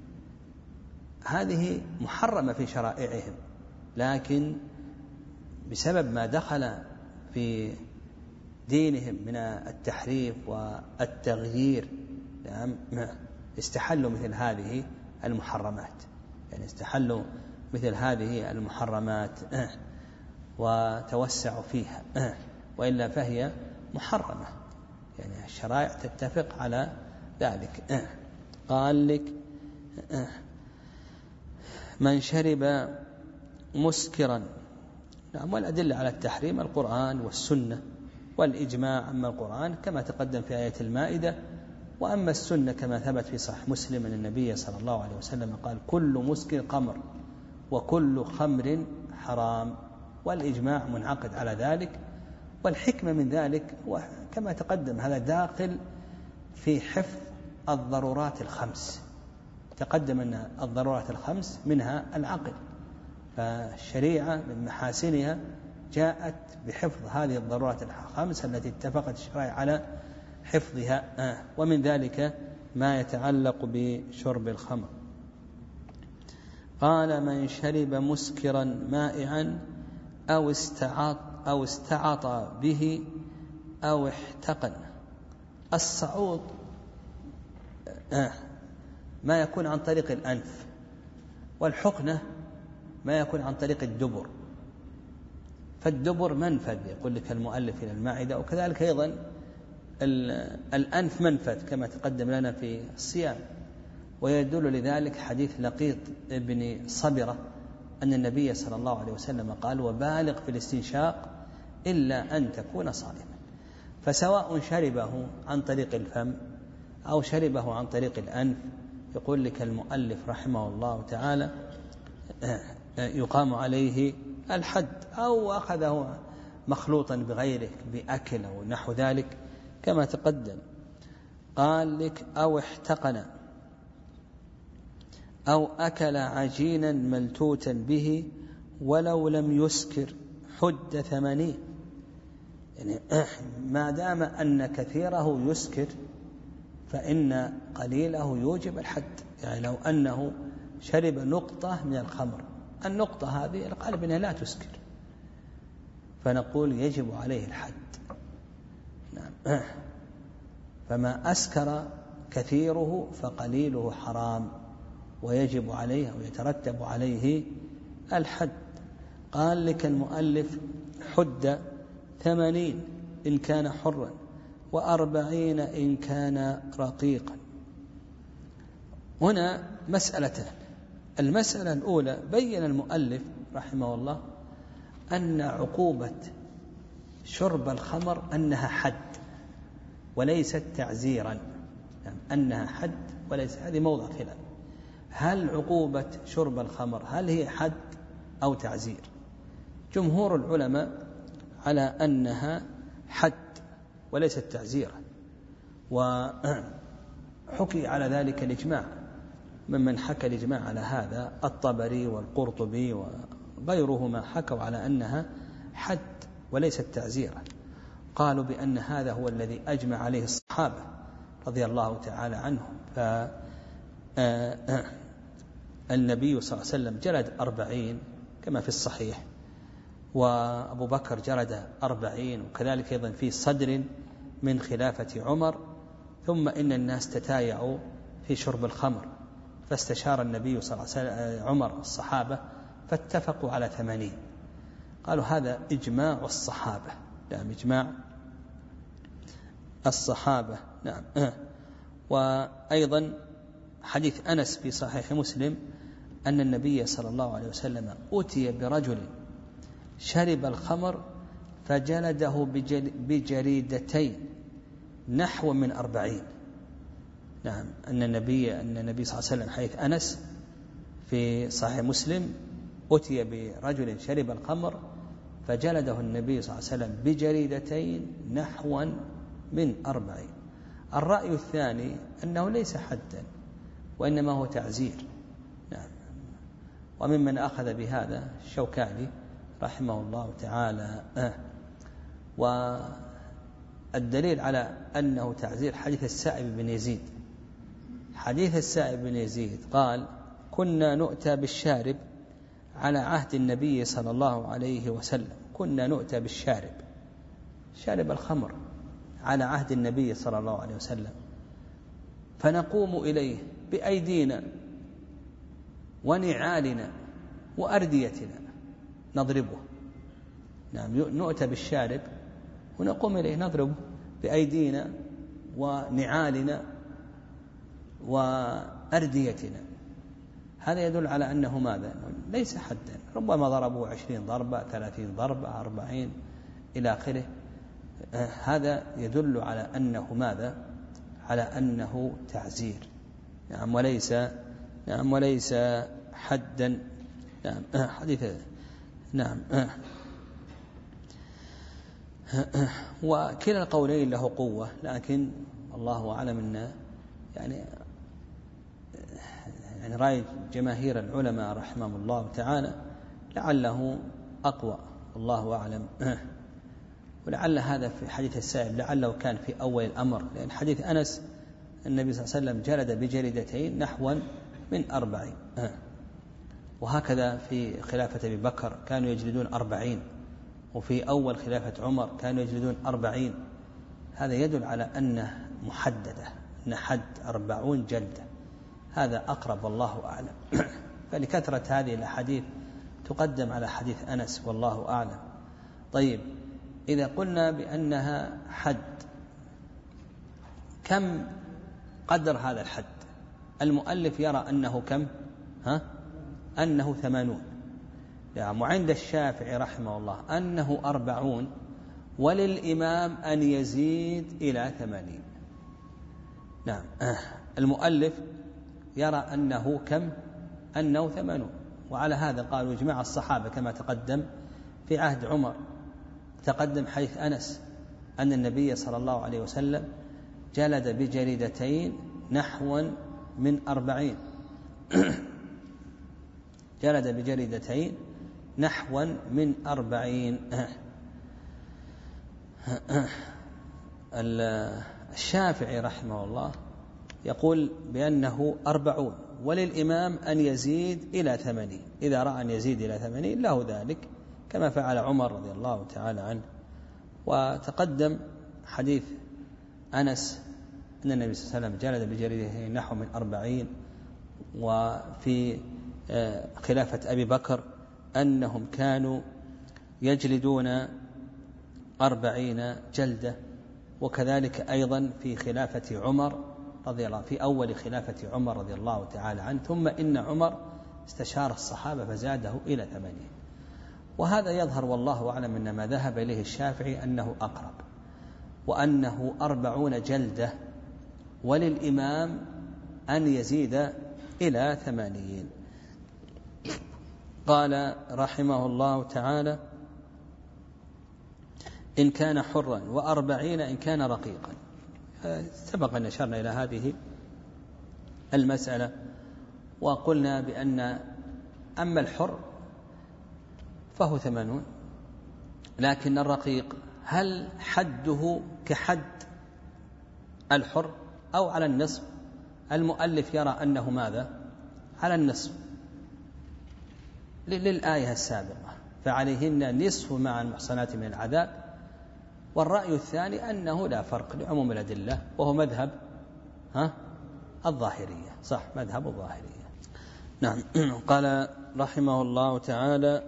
هذه محرمة في شرائعهم، لكن بسبب ما دخل في دينهم من التحريف والتغيير، نعم استحلوا مثل هذه المحرمات، يعني استحلوا مثل هذه المحرمات وتوسعوا فيها، وإلا فهي محرمة، يعني الشرائع تتفق على ذلك. قال لك من شرب مسكرا، نعم والأدلة على التحريم القرآن والسنة والإجماع. أما القرآن كما تقدم في آية المائدة، وأما السنة كما ثبت في صحيح مسلم أن النبي صلى الله عليه وسلم قال كل مسكر خمر وكل خمر حرام، والإجماع منعقد على ذلك. والحكمة من ذلك وكما تقدم هذا داخل في حفظ الضرورات الخمس. تقدم أن الضرورات الخمس منها العقل، فالشريعة من محاسنها جاءت بحفظ هذه الضرورات الخمس التي اتفقت الشرائع على حفظها. آه ومن ذلك ما يتعلق بشرب الخمر. قال من شرب مسكرا مائعا أو استعاط أو استعط به أو احتقن. الصعود آه ما يكون عن طريق الأنف، والحقنة ما يكون عن طريق الدبر. فالدبر منفذ يقول لك المؤلف إلى المعدة، وكذلك أيضا الأنف منفذ كما تقدم لنا في الصيام. ويدل لذلك حديث لقيط ابن صبرة أن النبي صلى الله عليه وسلم قال وبالغ في الاستنشاق إلا أن تكون صائما. فسواء شربه عن طريق الفم أو شربه عن طريق الأنف، يقول لك المؤلف رحمه الله تعالى يقام عليه الحد، أو أخذه مخلوطا بغيره بأكل أو نحو ذلك كما تقدم. قال لك أو احتقن أو أكل عجينا ملتوتا به ولو لم يسكر حد ثمانين. يعني ما دام أن كثيره يسكر فإن قليله يوجب الحد. يعني لو أنه شرب نقطة من الخمر، النقطة هذه القالب أنها لا تسكر، فنقول يجب عليه الحد. نعم. فما أسكر كثيره فقليله حرام ويجب عليه أو يترتب عليه الحد. قال لك المؤلف حد ثمانين إن كان حرا وأربعين إن كان رقيقا. هنا مسألتان. المسألة الأولى بين المؤلف رحمه الله أن عقوبة شرب الخمر أنها حد وليست تعزيرا، يعني أنها حد وليس، هذه موضع خلاف. هل عقوبة شرب الخمر هل هي حد أو تعزير؟ جمهور العلماء على أنها حد وليست تعزيرا، وحكي على ذلك الإجماع، ممن حكى الإجماع على هذا الطبري والقرطبي وغيرهما حكوا على أنها حد وليست تعزيرا. قالوا بأن هذا هو الذي أجمع عليه الصحابة رضي الله تعالى عنهم. فالنبي صلى الله عليه وسلم جلد أربعين كما في الصحيح، وأبو بكر جلد أربعين، وكذلك أيضا في صدر من خلافة عمر. ثم إن الناس تتايعوا في شرب الخمر، فاستشار النبي صلى الله عليه وسلم عمر الصحابة فاتفقوا على ثمانين. قالوا هذا إجماع الصحابة، نعم إجماع الصحابة، نعم. وأيضا حديث أنس في صحيح مسلم أن النبي صلى الله عليه وسلم أتي برجل شرب الخمر فجلده بجريدتين نحو من أربعين. نعم، أن النبي أن النبي صلى الله عليه وسلم حيث أنس في صحيح مسلم أتي برجل شرب الخمر فجلده النبي صلى الله عليه وسلم بجريدتين نحوا من أربعين. الرأي الثاني أنه ليس حدا وإنما هو تعزير، نعم. وممن أخذ بهذا الشوكاني رحمه الله تعالى. والدليل على أنه تعزير حديث السائب بن يزيد. حديث السائب بن يزيد قال: كنا نؤتى بالشارب على عهد النبي صلى الله عليه وسلم، كنا نؤتى بالشارب، شارب الخمر، على عهد النبي صلى الله عليه وسلم، فنقوم إليه بأيدينا ونعالنا وأرديتنا نضربه. نعم، نؤتى بالشارب ونقوم إليه نضربه بأيدينا ونعالنا وأرديتنا. هذا يدل على أنه ماذا؟ ليس حدا، ربما ضربوا عشرين ضربة، ثلاثين ضربة، أربعين إلى آخره. هذا يدل على أنه ماذا؟ على أنه تعزير، نعم، وليس نعم وليس حدا. نعم، حديث نعم. وكلا القولين له قوة، لكن الله أعلم أن يعني يعني رأي جماهير العلماء رحمهم الله تعالى لعله أقوى، الله أعلم. ولعل هذا في حديث السائب لعله كان في أول الأمر، لأن حديث أنس النبي صلى الله عليه وسلم جلد بجلدتين نحوا من أربعين، وهكذا في خلافة أبي بكر كانوا يجلدون أربعين، وفي أول خلافة عمر كانوا يجلدون أربعين. هذا يدل على أنه محددة، أن حد أربعون جلدة، هذا أقرب والله أعلم. فلكثرة هذه الأحاديث تقدم على حديث أنس والله أعلم. طيب، إذا قلنا بأنها حد، كم قدر هذا الحد؟ المؤلف يرى أنه كم؟ ها؟ أنه ثمانون، يعني وعند الشافعي رحمه الله أنه أربعون، وللإمام أن يزيد إلى ثمانين. نعم، المؤلف يرى أنه كم؟ أنه ثمانون. وعلى هذا قالوا إجماع الصحابة كما تقدم في عهد عمر، تقدم حديث أنس أن النبي صلى الله عليه وسلم جلد بجريدتين نحوا من أربعين. جلد بجريدتين نحوا من أربعين. الشافعي رحمه الله يقول بأنه أربعون، وللإمام أن يزيد إلى ثمانين، إذا رأى أن يزيد إلى ثمانين له ذلك، كما فعل عمر رضي الله تعالى عنه. وتقدم حديث أنس أن النبي صلى الله عليه وسلم جلد بجريدتين نحو من أربعين، وفي خلافة أبي بكر أنهم كانوا يجلدون أربعين جلدة، وكذلك أيضا في خلافة عمر رضي الله في أول خلافة عمر رضي الله تعالى عنه. ثم إن عمر استشار الصحابة فزاده إلى ثمانين. وهذا يظهر والله أعلم أن ما ذهب إليه الشافعي أنه أقرب، وأنه أربعون جلدة، وللإمام أن يزيد إلى ثمانين. قال رحمه الله تعالى: إن كان حرا، وأربعين إن كان رقيقا. سبق أن أشرنا إلى هذه المسألة وقلنا بأن أما الحر فهو ثمانون، لكن الرقيق هل حده كحد الحر أو على النصف؟ المؤلف يرى أنه ماذا؟ على النصف للآية السابقة، فعليهن نصف مع المحصنات من العذاب. والرأي الثاني أنه لا فرق لعموم الأدلة، وهو مذهب ها الظاهرية، صح، مذهب الظاهرية. نعم. قال رحمه الله تعالى: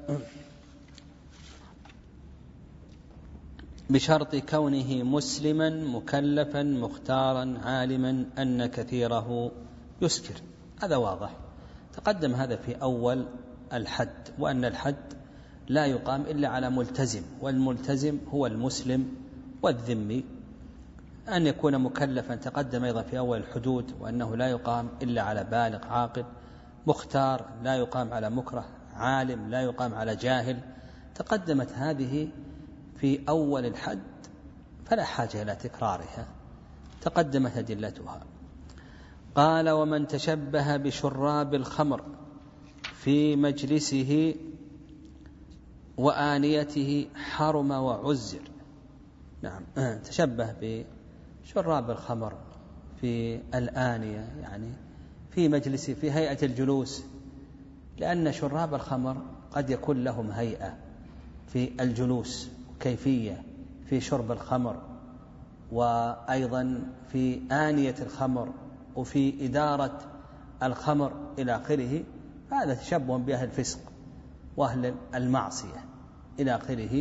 بشرط كونه مسلما مكلفا مختارا عالما أن كثيره يسكر. هذا واضح، تقدم هذا في أول الحد، وأن الحد لا يقام إلا على ملتزم، والملتزم هو المسلم والذمي. أن يكون مكلفا تقدم أيضا في أول الحدود، وأنه لا يقام إلا على بالغ عاقل. مختار لا يقام على مكره. عالم لا يقام على جاهل. تقدمت هذه في أول الحد فلا حاجة إلى تكرارها، تقدمت أدلتها. قال: ومن تشبه بشراب الخمر في مجلسه وآنيته حرم وعزر. نعم، تشبه بشراب الخمر في الآنية، يعني في مجلسه، في هيئة الجلوس، لأن شراب الخمر قد يكون لهم هيئة في الجلوس، كيفية في شرب الخمر، وأيضا في آنية الخمر، وفي إدارة الخمر إلى آخره. هذا تشبه بأهل الفسق وأهل المعصية إلى آخره،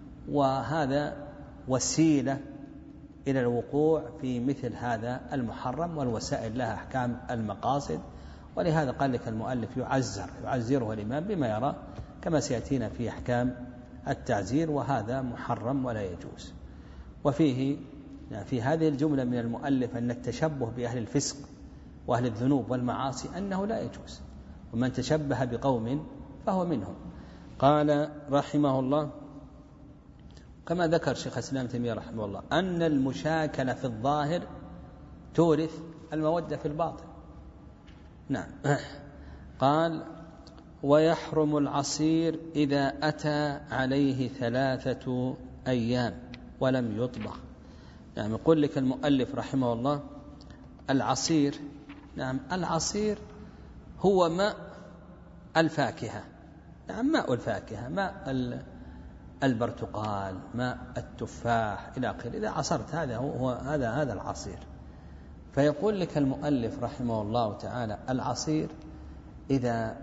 وهذا وسيلة إلى الوقوع في مثل هذا المحرم، والوسائل لها أحكام المقاصد. ولهذا قال لك المؤلف يعزر يعزره الإمام بما يرى، كما سيأتينا في أحكام التعزير، وهذا محرم ولا يجوز. وفيه يعني في هذه الجملة من المؤلف أن التشبه بأهل الفسق وأهل الذنوب والمعاصي أنه لا يجوز، ومن تشبه بقوم فهو منهم. قال رحمه الله، كما ذكر شيخ الإسلام تيمية رحمه الله، أن المشاكلة في الظاهر تورث المودة في الباطن. نعم. قال: ويحرم العصير إذا أتى عليه ثلاثة أيام ولم يطبخ. نعم، يقول لك المؤلف رحمه الله: العصير، نعم، العصير هو ماء الفاكهة. نعم، ماء الفاكهة، ماء البرتقال، ماء التفاح إلى آخره. إذا عصرت هذا هو هذا هذا العصير. فيقول لك المؤلف رحمه الله تعالى: العصير إذا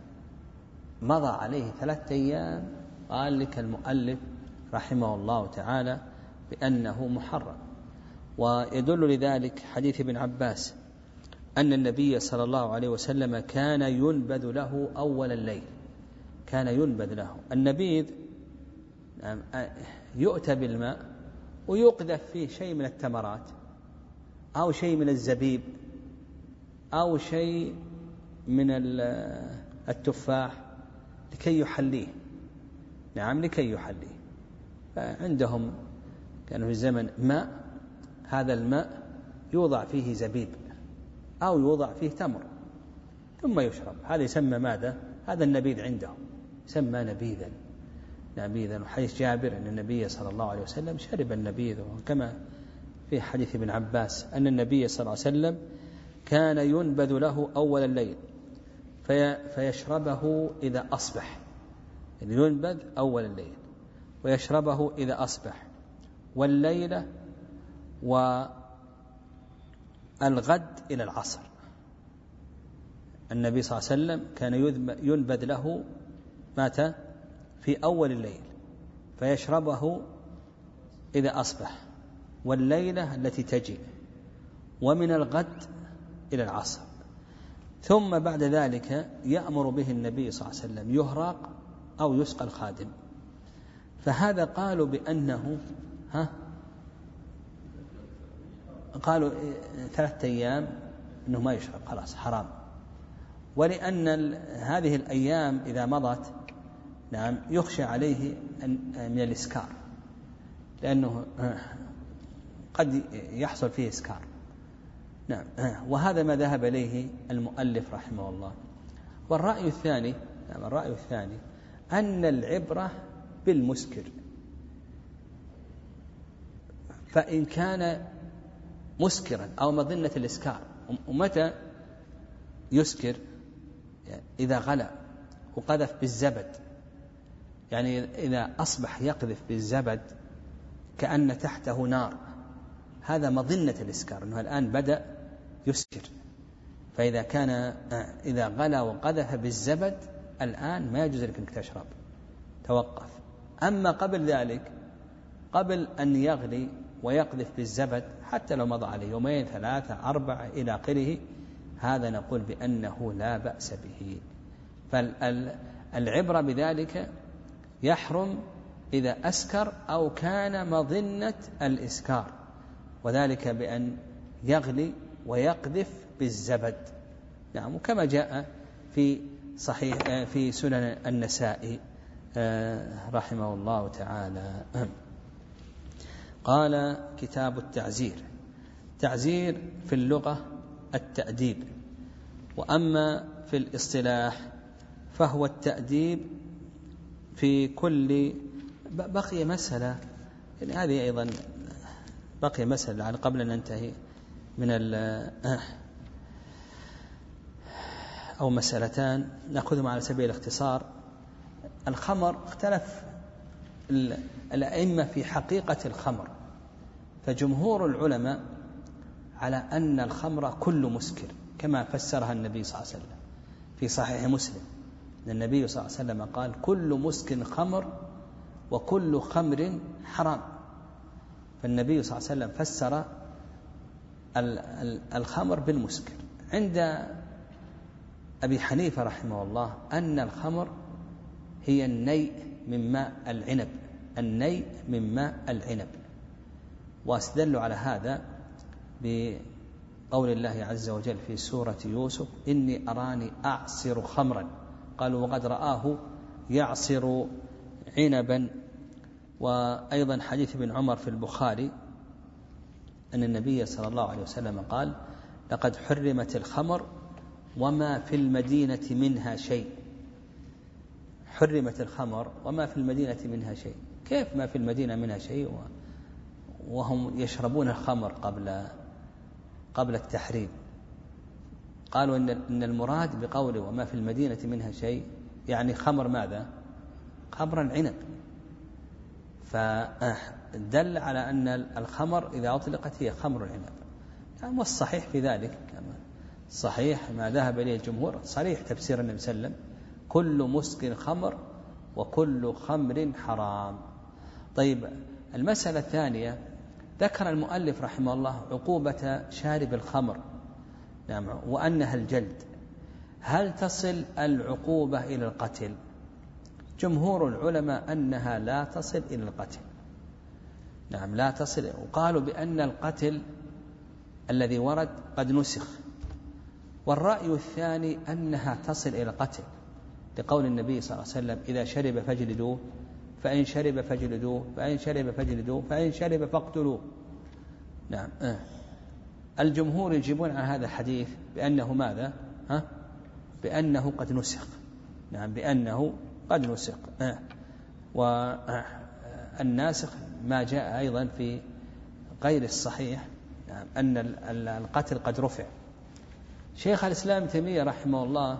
مضى عليه ثلاثة أيام، قال لك المؤلف رحمه الله تعالى بأنه محرم. ويدل لذلك حديث ابن عباس أن النبي صلى الله عليه وسلم كان ينبذ له أول الليل. كان ينبذ له النبيذ، يؤتى بالماء ويقذف فيه شيء من التمرات أو شيء من الزبيب أو شيء من التفاح لكي يحليه. نعم، لكي يحليه. فعندهم كانوا في الزمن ماء، هذا الماء يوضع فيه زبيب أو يوضع فيه تمر ثم يشرب. هذا يسمى ماذا؟ هذا النبيذ عندهم يسمى نبيذا. نبيذا. وحديث جابر أن النبي صلى الله عليه وسلم شرب النبيذ، وكما في حديث ابن عباس أن النبي صلى الله عليه وسلم كان ينبذ له أول الليل في فيشربه إذا أصبح. يعني ينبذ أول الليل ويشربه إذا أصبح، والليلة والغد إلى العصر. النبي صلى الله عليه وسلم كان ينبذ له متى؟ في أول الليل، فيشربه إذا أصبح، والليلة التي تجي، ومن الغد إلى العصر. ثم بعد ذلك يأمر به النبي صلى الله عليه وسلم يهراق أو يسقى الخادم. فهذا قالوا بأنه ها قالوا ثلاثة أيام أنه ما يشرب خلاص حرام. ولأن هذه الأيام إذا مضت نعم يخشى عليه من الإسكار، لأنه قد يحصل فيه إسكار. نعم، وهذا ما ذهب إليه المؤلف رحمه الله. والرأي الثاني نعم الرأي الثاني أن العبرة بالمسكر، فإن كان مسكرا أو مظنة الإسكار. ومتى يسكر؟ إذا غلى وقذف بالزبد، يعني إذا أصبح يقذف بالزبد كأن تحته نار، هذا مظنة الإسكار أنه الآن بدأ يسكر. فإذا كان إذا غلى وقذف بالزبد الآن ما يجوز لك أنك تشرب، توقف. أما قبل ذلك، قبل أن يغلي ويقذف بالزبد حتى لو مضى عليه يومين ثلاثة أربعة إلى آخره، هذا نقول بأنه لا بأس به. فالعبرة بذلك يحرم إذا أسكر أو كان مظنة الإسكار، وذلك بأن يغلي ويقذف بالزبد. نعم، وكما جاء في صحيح في سنن النسائي رحمه الله تعالى. قال كتاب التعزير. تعزير في اللغة التأديب، وأما في الاصطلاح فهو التأديب في كل. بقي مسألة، يعني هذه أيضا بقي مسألة قبل أن ننتهي من أو مسألتان نأخذهم على سبيل الاختصار. الخمر اختلف الأئمة في حقيقة الخمر، فجمهور العلماء على أن الخمر كل مسكر كما فسرها النبي صلى الله عليه وسلم في صحيح مسلم، أن النبي صلى الله عليه وسلم قال كل مسكر خمر وكل خمر حرام. فالنبي صلى الله عليه وسلم فسر الخمر بالمسكر. عند أبي حنيفة رحمه الله أن الخمر هي النيء من ماء العنب، النيء من ماء العنب. واستدلوا على هذا بقول الله عز وجل في سورة يوسف إني أراني أعصر خمرا، قالوا وقد رآه يعصر عنبا. وأيضا حديث ابن عمر في البخاري أن النبي صلى الله عليه وسلم قال لقد حرمت الخمر وما في المدينة منها شيء. حرمت الخمر وما في المدينة منها شيء، كيف ما في المدينة منها شيء وهم يشربون الخمر قبل قبل التحريم؟ قالوا إن المراد بقوله وما في المدينة منها شيء يعني خمر ماذا؟ خمر العنب. فدل على أن الخمر إذا أطلقت هي خمر العنب. يعني والصحيح في ذلك كما صحيح ما ذهب إليه الجمهور، صريح تفسير النبي صلى الله عليه وسلم كل مسكر خمر وكل خمر حرام. طيب، المسألة الثانية ذكر المؤلف رحمه الله عقوبة شارب الخمر، نعم، وأنها الجلد. هل تصل العقوبة إلى القتل؟ جمهور العلماء أنها لا تصل إلى القتل، نعم لا تصل، وقالوا بأن القتل الذي ورد قد نسخ. والرأي الثاني أنها تصل إلى القتل لقول النبي صلى الله عليه وسلم إذا شرب فاجلدوه، فإن شرب فاجلدوه، فإن شرب فاجلدوه، فإن شرب فاقتلوه. نعم، آه. الجمهور يجيبون عن هذا الحديث بأنه ماذا؟ ها؟ بأنه قد نسخ، نعم بأنه قد نسخ. آه. والناسخ ما جاء أيضا في غير الصحيح، نعم أن القتل قد رفع. شيخ الإسلام ابن تيمية رحمه الله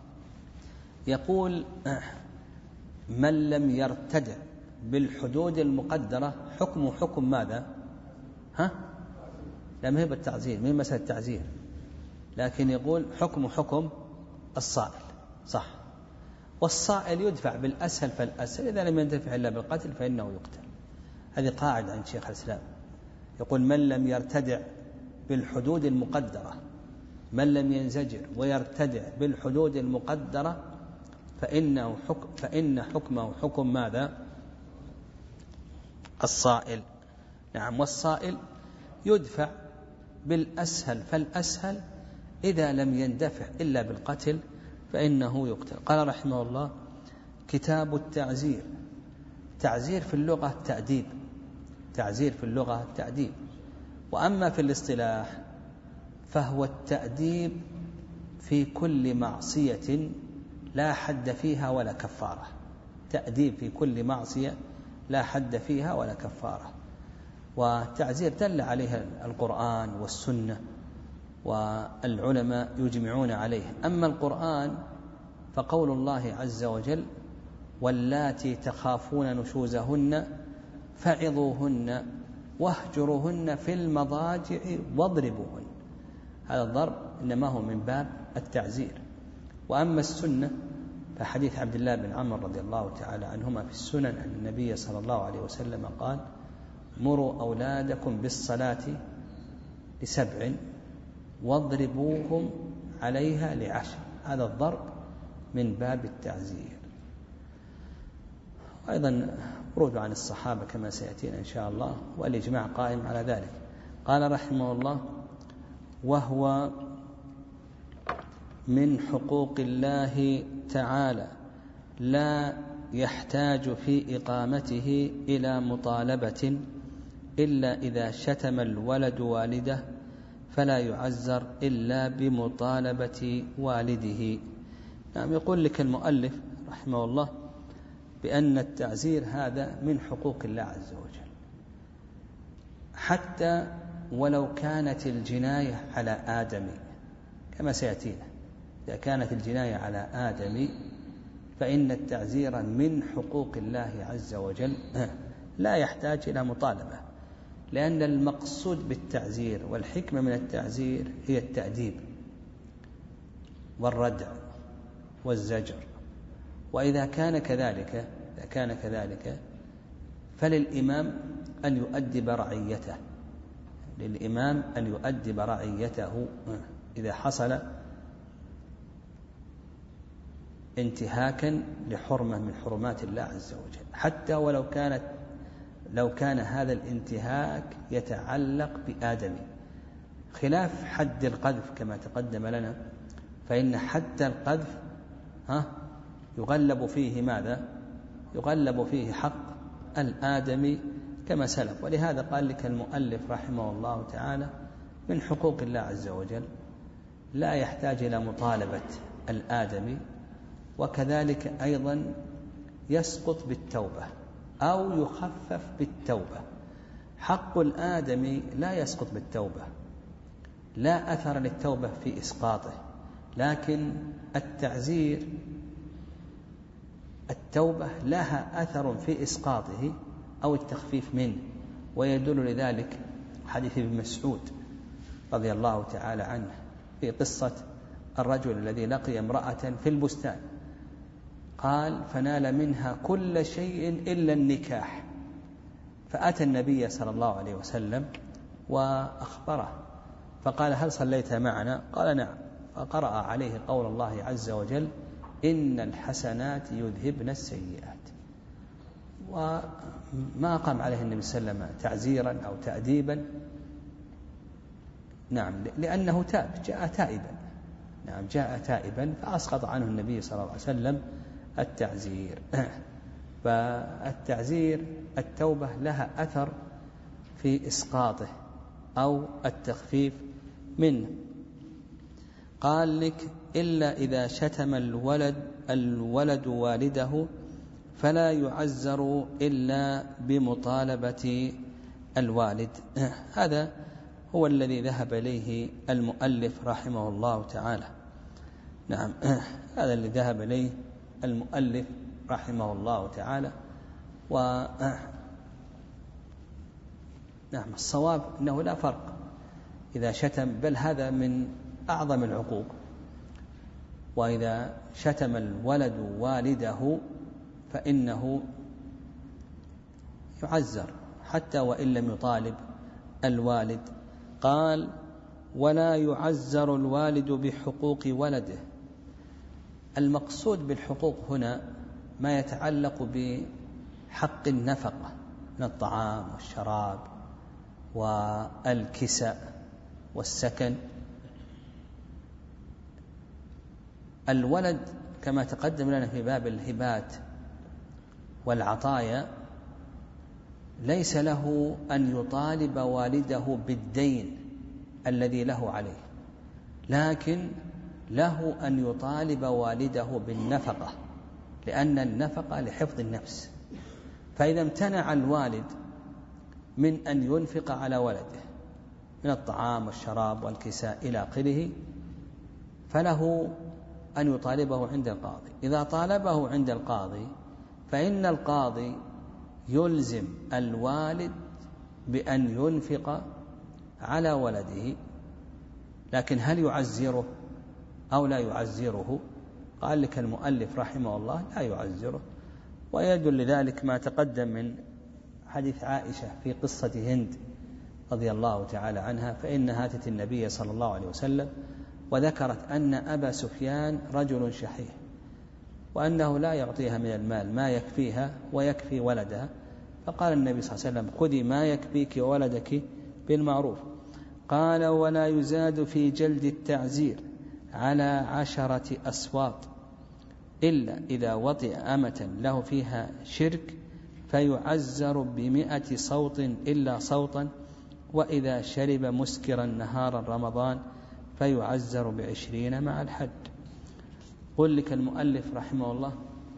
يقول من لم يرتدع بالحدود المقدرة حكم حكم ماذا؟ ها؟ لا، ما هي بالتعزير، ما هي مسألة التعزير، لكن يقول حكم حكم الصائل، صح. والصائل يدفع بالأسهل فالأسهل، إذا لم يندفع إلا بالقتل فإنه يقتل. هذه قاعدة عند شيخ الإسلام، يقول من لم يرتدع بالحدود المقدرة، من لم ينزجر ويرتدع بالحدود المقدرة فإنه حكم فإن حكمه حكم ماذا؟ الصائل. نعم، والصائل يدفع بالأسهل فالأسهل، إذا لم يندفع إلا بالقتل فإنه يقتل. قال رحمه الله: كتاب التعزير. تعزير في اللغة التأديب، تعزير في اللغة التأديب، وأما في الاصطلاح فهو التأديب في كل معصية لا حد فيها ولا كفارة. تأديب في كل معصية لا حد فيها ولا كفارة. والتعزير دل عليها القرآن والسنة، والعلماء يجمعون عليه. أما القرآن فقول الله عز وجل: واللاتي تخافون نشوزهن فعظوهن واهجروهن في المضاجع واضربوهن. هذا الضرب إنما هو من باب التعزير. وأما السنة فحديث عبد الله بن عمرو رضي الله تعالى عنهما في السنن أن النبي صلى الله عليه وسلم قال: مروا أولادكم بالصلاة لسبع واضربوهم عليها لعشر. هذا الضرب من باب التعزير. أيضا ورود عن الصحابة كما سيأتينا إن شاء الله، والإجماع قائم على ذلك. قال رحمه الله: وهو من حقوق الله تعالى لا يحتاج في إقامته إلى مطالبة إلا إذا شتم الولد والده، فلا يعزر إلا بمطالبة والده. نعم، يقول لك المؤلف رحمه الله بأن التعزير هذا من حقوق الله عز وجل، حتى ولو كانت الجناية على آدمي كما سيأتينا. إذا كانت الجناية على آدمي فإن التعزير من حقوق الله عز وجل لا يحتاج إلى مطالبة، لأن المقصود بالتعزير والحكمة من التعزير هي التأديب والردع والزجر. وإذا كان كذلك إذا كان كذلك فللإمام أن يؤدب رعيته، للإمام أن يؤدب رعيته إذا حصل انتهاكا لحرمة من حرمات الله عز وجل، حتى ولو كانت لو كان هذا الانتهاك يتعلق بآدمي، خلاف حد القذف كما تقدم لنا، فإن حد القذف ها يغلب فيه ماذا؟ يغلب فيه حق الآدمي كما سلف. ولهذا قال لك المؤلف رحمه الله تعالى من حقوق الله عز وجل لا يحتاج إلى مطالبة الآدمي. وكذلك أيضا يسقط بالتوبة أو يخفف بالتوبة. حق الآدمي لا يسقط بالتوبة، لا أثر للتوبة في إسقاطه، لكن التعزير التوبة لها أثر في إسقاطه أو التخفيف منه. ويدل لذلك حديث ابن مسعود رضي الله تعالى عنه في قصة الرجل الذي لقي امرأة في البستان، قال: فنال منها كل شيء إلا النكاح، فأتى النبي صلى الله عليه وسلم وأخبره فقال: هل صليت معنا؟ قال: نعم. فقرأ عليه قول الله عز وجل: إن الحسنات يذهبن السيئات. وما قام عليه النبي صلى الله عليه وسلم تعزيرا أو تأديبا، نعم، لأنه تاب، جاء تائبا، نعم جاء تائبا فأسقط عنه النبي صلى الله عليه وسلم التعزير. فالتعزير التوبة لها أثر في إسقاطه أو التخفيف منه. قال لك: إلا إذا شتم الولد الولد والده فلا يعزر إلا بمطالبة الوالد. هذا هو الذي ذهب إليه المؤلف رحمه الله تعالى. نعم، هذا الذي ذهب إليه المؤلف رحمه الله تعالى. و نعم، الصواب أنه لا فرق إذا شتم، بل هذا من أعظم العقوق. وإذا شتم الولد والده فإنه يعزر حتى وإن لم يطالب الوالد. قال: ولا يعزر الوالد بحقوق ولده. المقصود بالحقوق هنا ما يتعلق بحق النفقة من الطعام والشراب والكساء والسكن. الولد كما تقدم لنا في باب الهبات والعطايا ليس له أن يطالب والده بالدين الذي له عليه، لكن له أن يطالب والده بالنفقة، لأن النفقة لحفظ النفس. فإذا امتنع الوالد من أن ينفق على ولده من الطعام والشراب والكساء إلى آخره فله أن يطالبه عند القاضي. إذا طالبه عند القاضي فإن القاضي يلزم الوالد بأن ينفق على ولده، لكن هل يعزره أو لا يعزره؟ قال لك المؤلف رحمه الله لا يعزره، ويدل لذلك ما تقدم من حديث عائشة في قصة هند رضي الله تعالى عنها، فإنها أتت النبي صلى الله عليه وسلم وذكرت أن أبا سفيان رجل شحيح، وأنه لا يعطيها من المال ما يكفيها ويكفي ولدها، فقال النبي صلى الله عليه وسلم خذي ما يكفيك وولدك بالمعروف. قال ولا يزاد في جلد التعزير على عشرة أسواط إلا إذا وطئ أمة له فيها شرك فيعزر بمئة صوت إلا صوتا، وإذا شرب مسكرا نهار رمضان فيعزر بعشرين مع الحد. قل لك المؤلف رحمه الله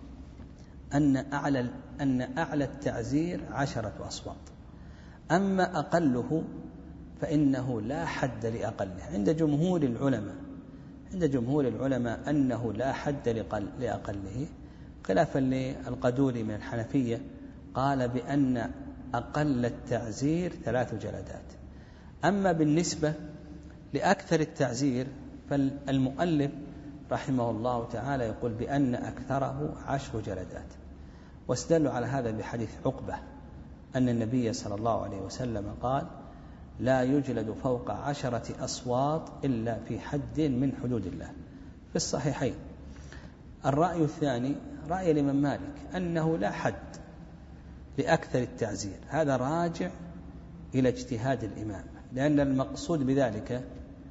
أن أعلى, أن أعلى التعزير عشرة أصوات، أما أقله فإنه لا حد لأقله عند جمهور العلماء عند جمهور العلماء أنه لا حد لأقله، خلافا للقدوري من الحنفية قال بأن أقل التعزير ثلاث جلدات. أما بالنسبة لأكثر التعزير فالمؤلف رحمه الله تعالى يقول بأن أكثره عشر جلدات، واستدلوا على هذا بحديث عقبة أن النبي صلى الله عليه وسلم قال لا يجلد فوق عشرة أصوات إلا في حد من حدود الله في الصحيحين. الرأي الثاني رأي الإمام مالك أنه لا حد لأكثر التعزير، هذا راجع إلى اجتهاد الإمام، لأن المقصود بذلك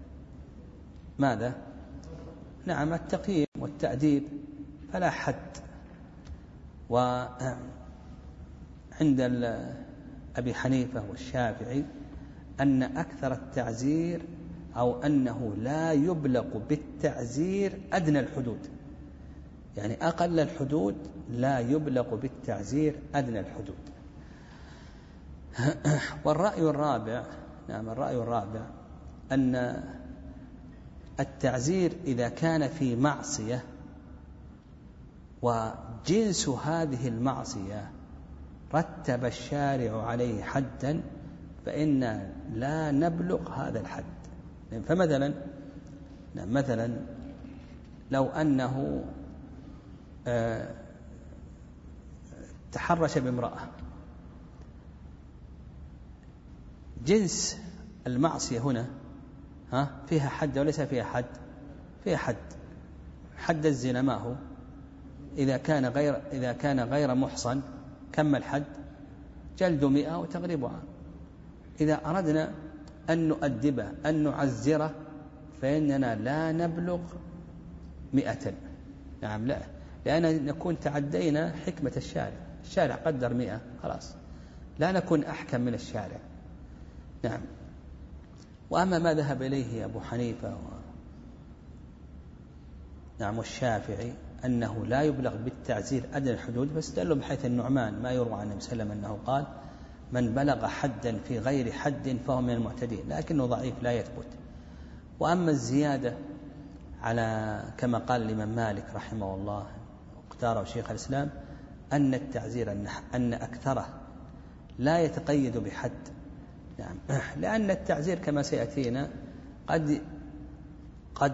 ماذا؟ نعم التقييم والتأديب، فلا حد. وعند أبي حنيفة والشافعي أن أكثر التعزير أو أنه لا يبلغ بالتعزير أدنى الحدود، يعني أقل الحدود لا يبلغ بالتعزير أدنى الحدود. والرأي الرابع نعم الرأي الرابع أن التعزير إذا كان في معصية وجنس هذه المعصية رتب الشارع عليه حدا فإن لا نبلغ هذا الحد. فمثلا مثلا لو أنه تحرش بامرأة، جنس المعصية هنا ها فيها حد وليس فيها حد؟ فيها حد. حد الزنا ما هو؟ إذا كان غير إذا كان غير محصن كم الحد؟ جلد مئة وتغريب عام. إذا أردنا أن نؤدبه أن نعزره فإننا لا نبلغ مئة، نعم لا، لأن نكون تعدينا حكمة الشارع. الشارع قدر مئة خلاص، لا نكون أحكم من الشارع. نعم. وأما ما ذهب إليه أبو حنيفة و... نعم والشافعي أنه لا يبلغ بالتعزير أدنى الحدود، فاستدلوا بحيث النعمان ما يروى عن النبي صلى الله عليه وسلم أنه قال من بلغ حدا في غير حد فهو من المعتدين، لكنه ضعيف لا يثبت. وأما الزيادة على كما قال الإمام مالك رحمه الله واختاره شيخ الإسلام أن التعزير أن أكثره لا يتقيد بحد، نعم، لأن التعزير كما سيأتينا قد قد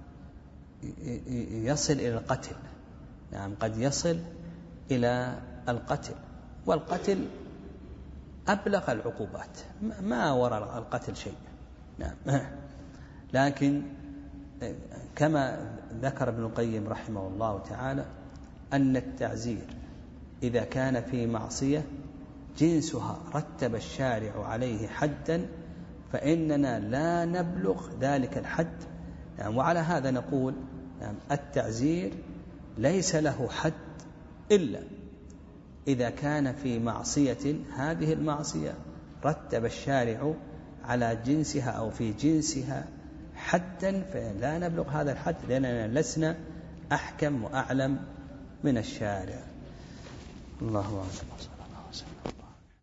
يصل إلى القتل، نعم قد يصل إلى القتل، والقتل أبلغ العقوبات، ما وراء القتل شيء، نعم. لكن كما ذكر ابن القيم رحمه الله تعالى أن التعزير إذا كان في معصية جنسها رتب الشارع عليه حدا فإننا لا نبلغ ذلك الحد. يعني وعلى هذا نقول يعني التعزير ليس له حد إلا إذا كان في معصية هذه المعصية رتب الشارع على جنسها أو في جنسها حدا فلا نبلغ هذا الحد لأننا لسنا أحكم وأعلم من الشارع. الله أعلم.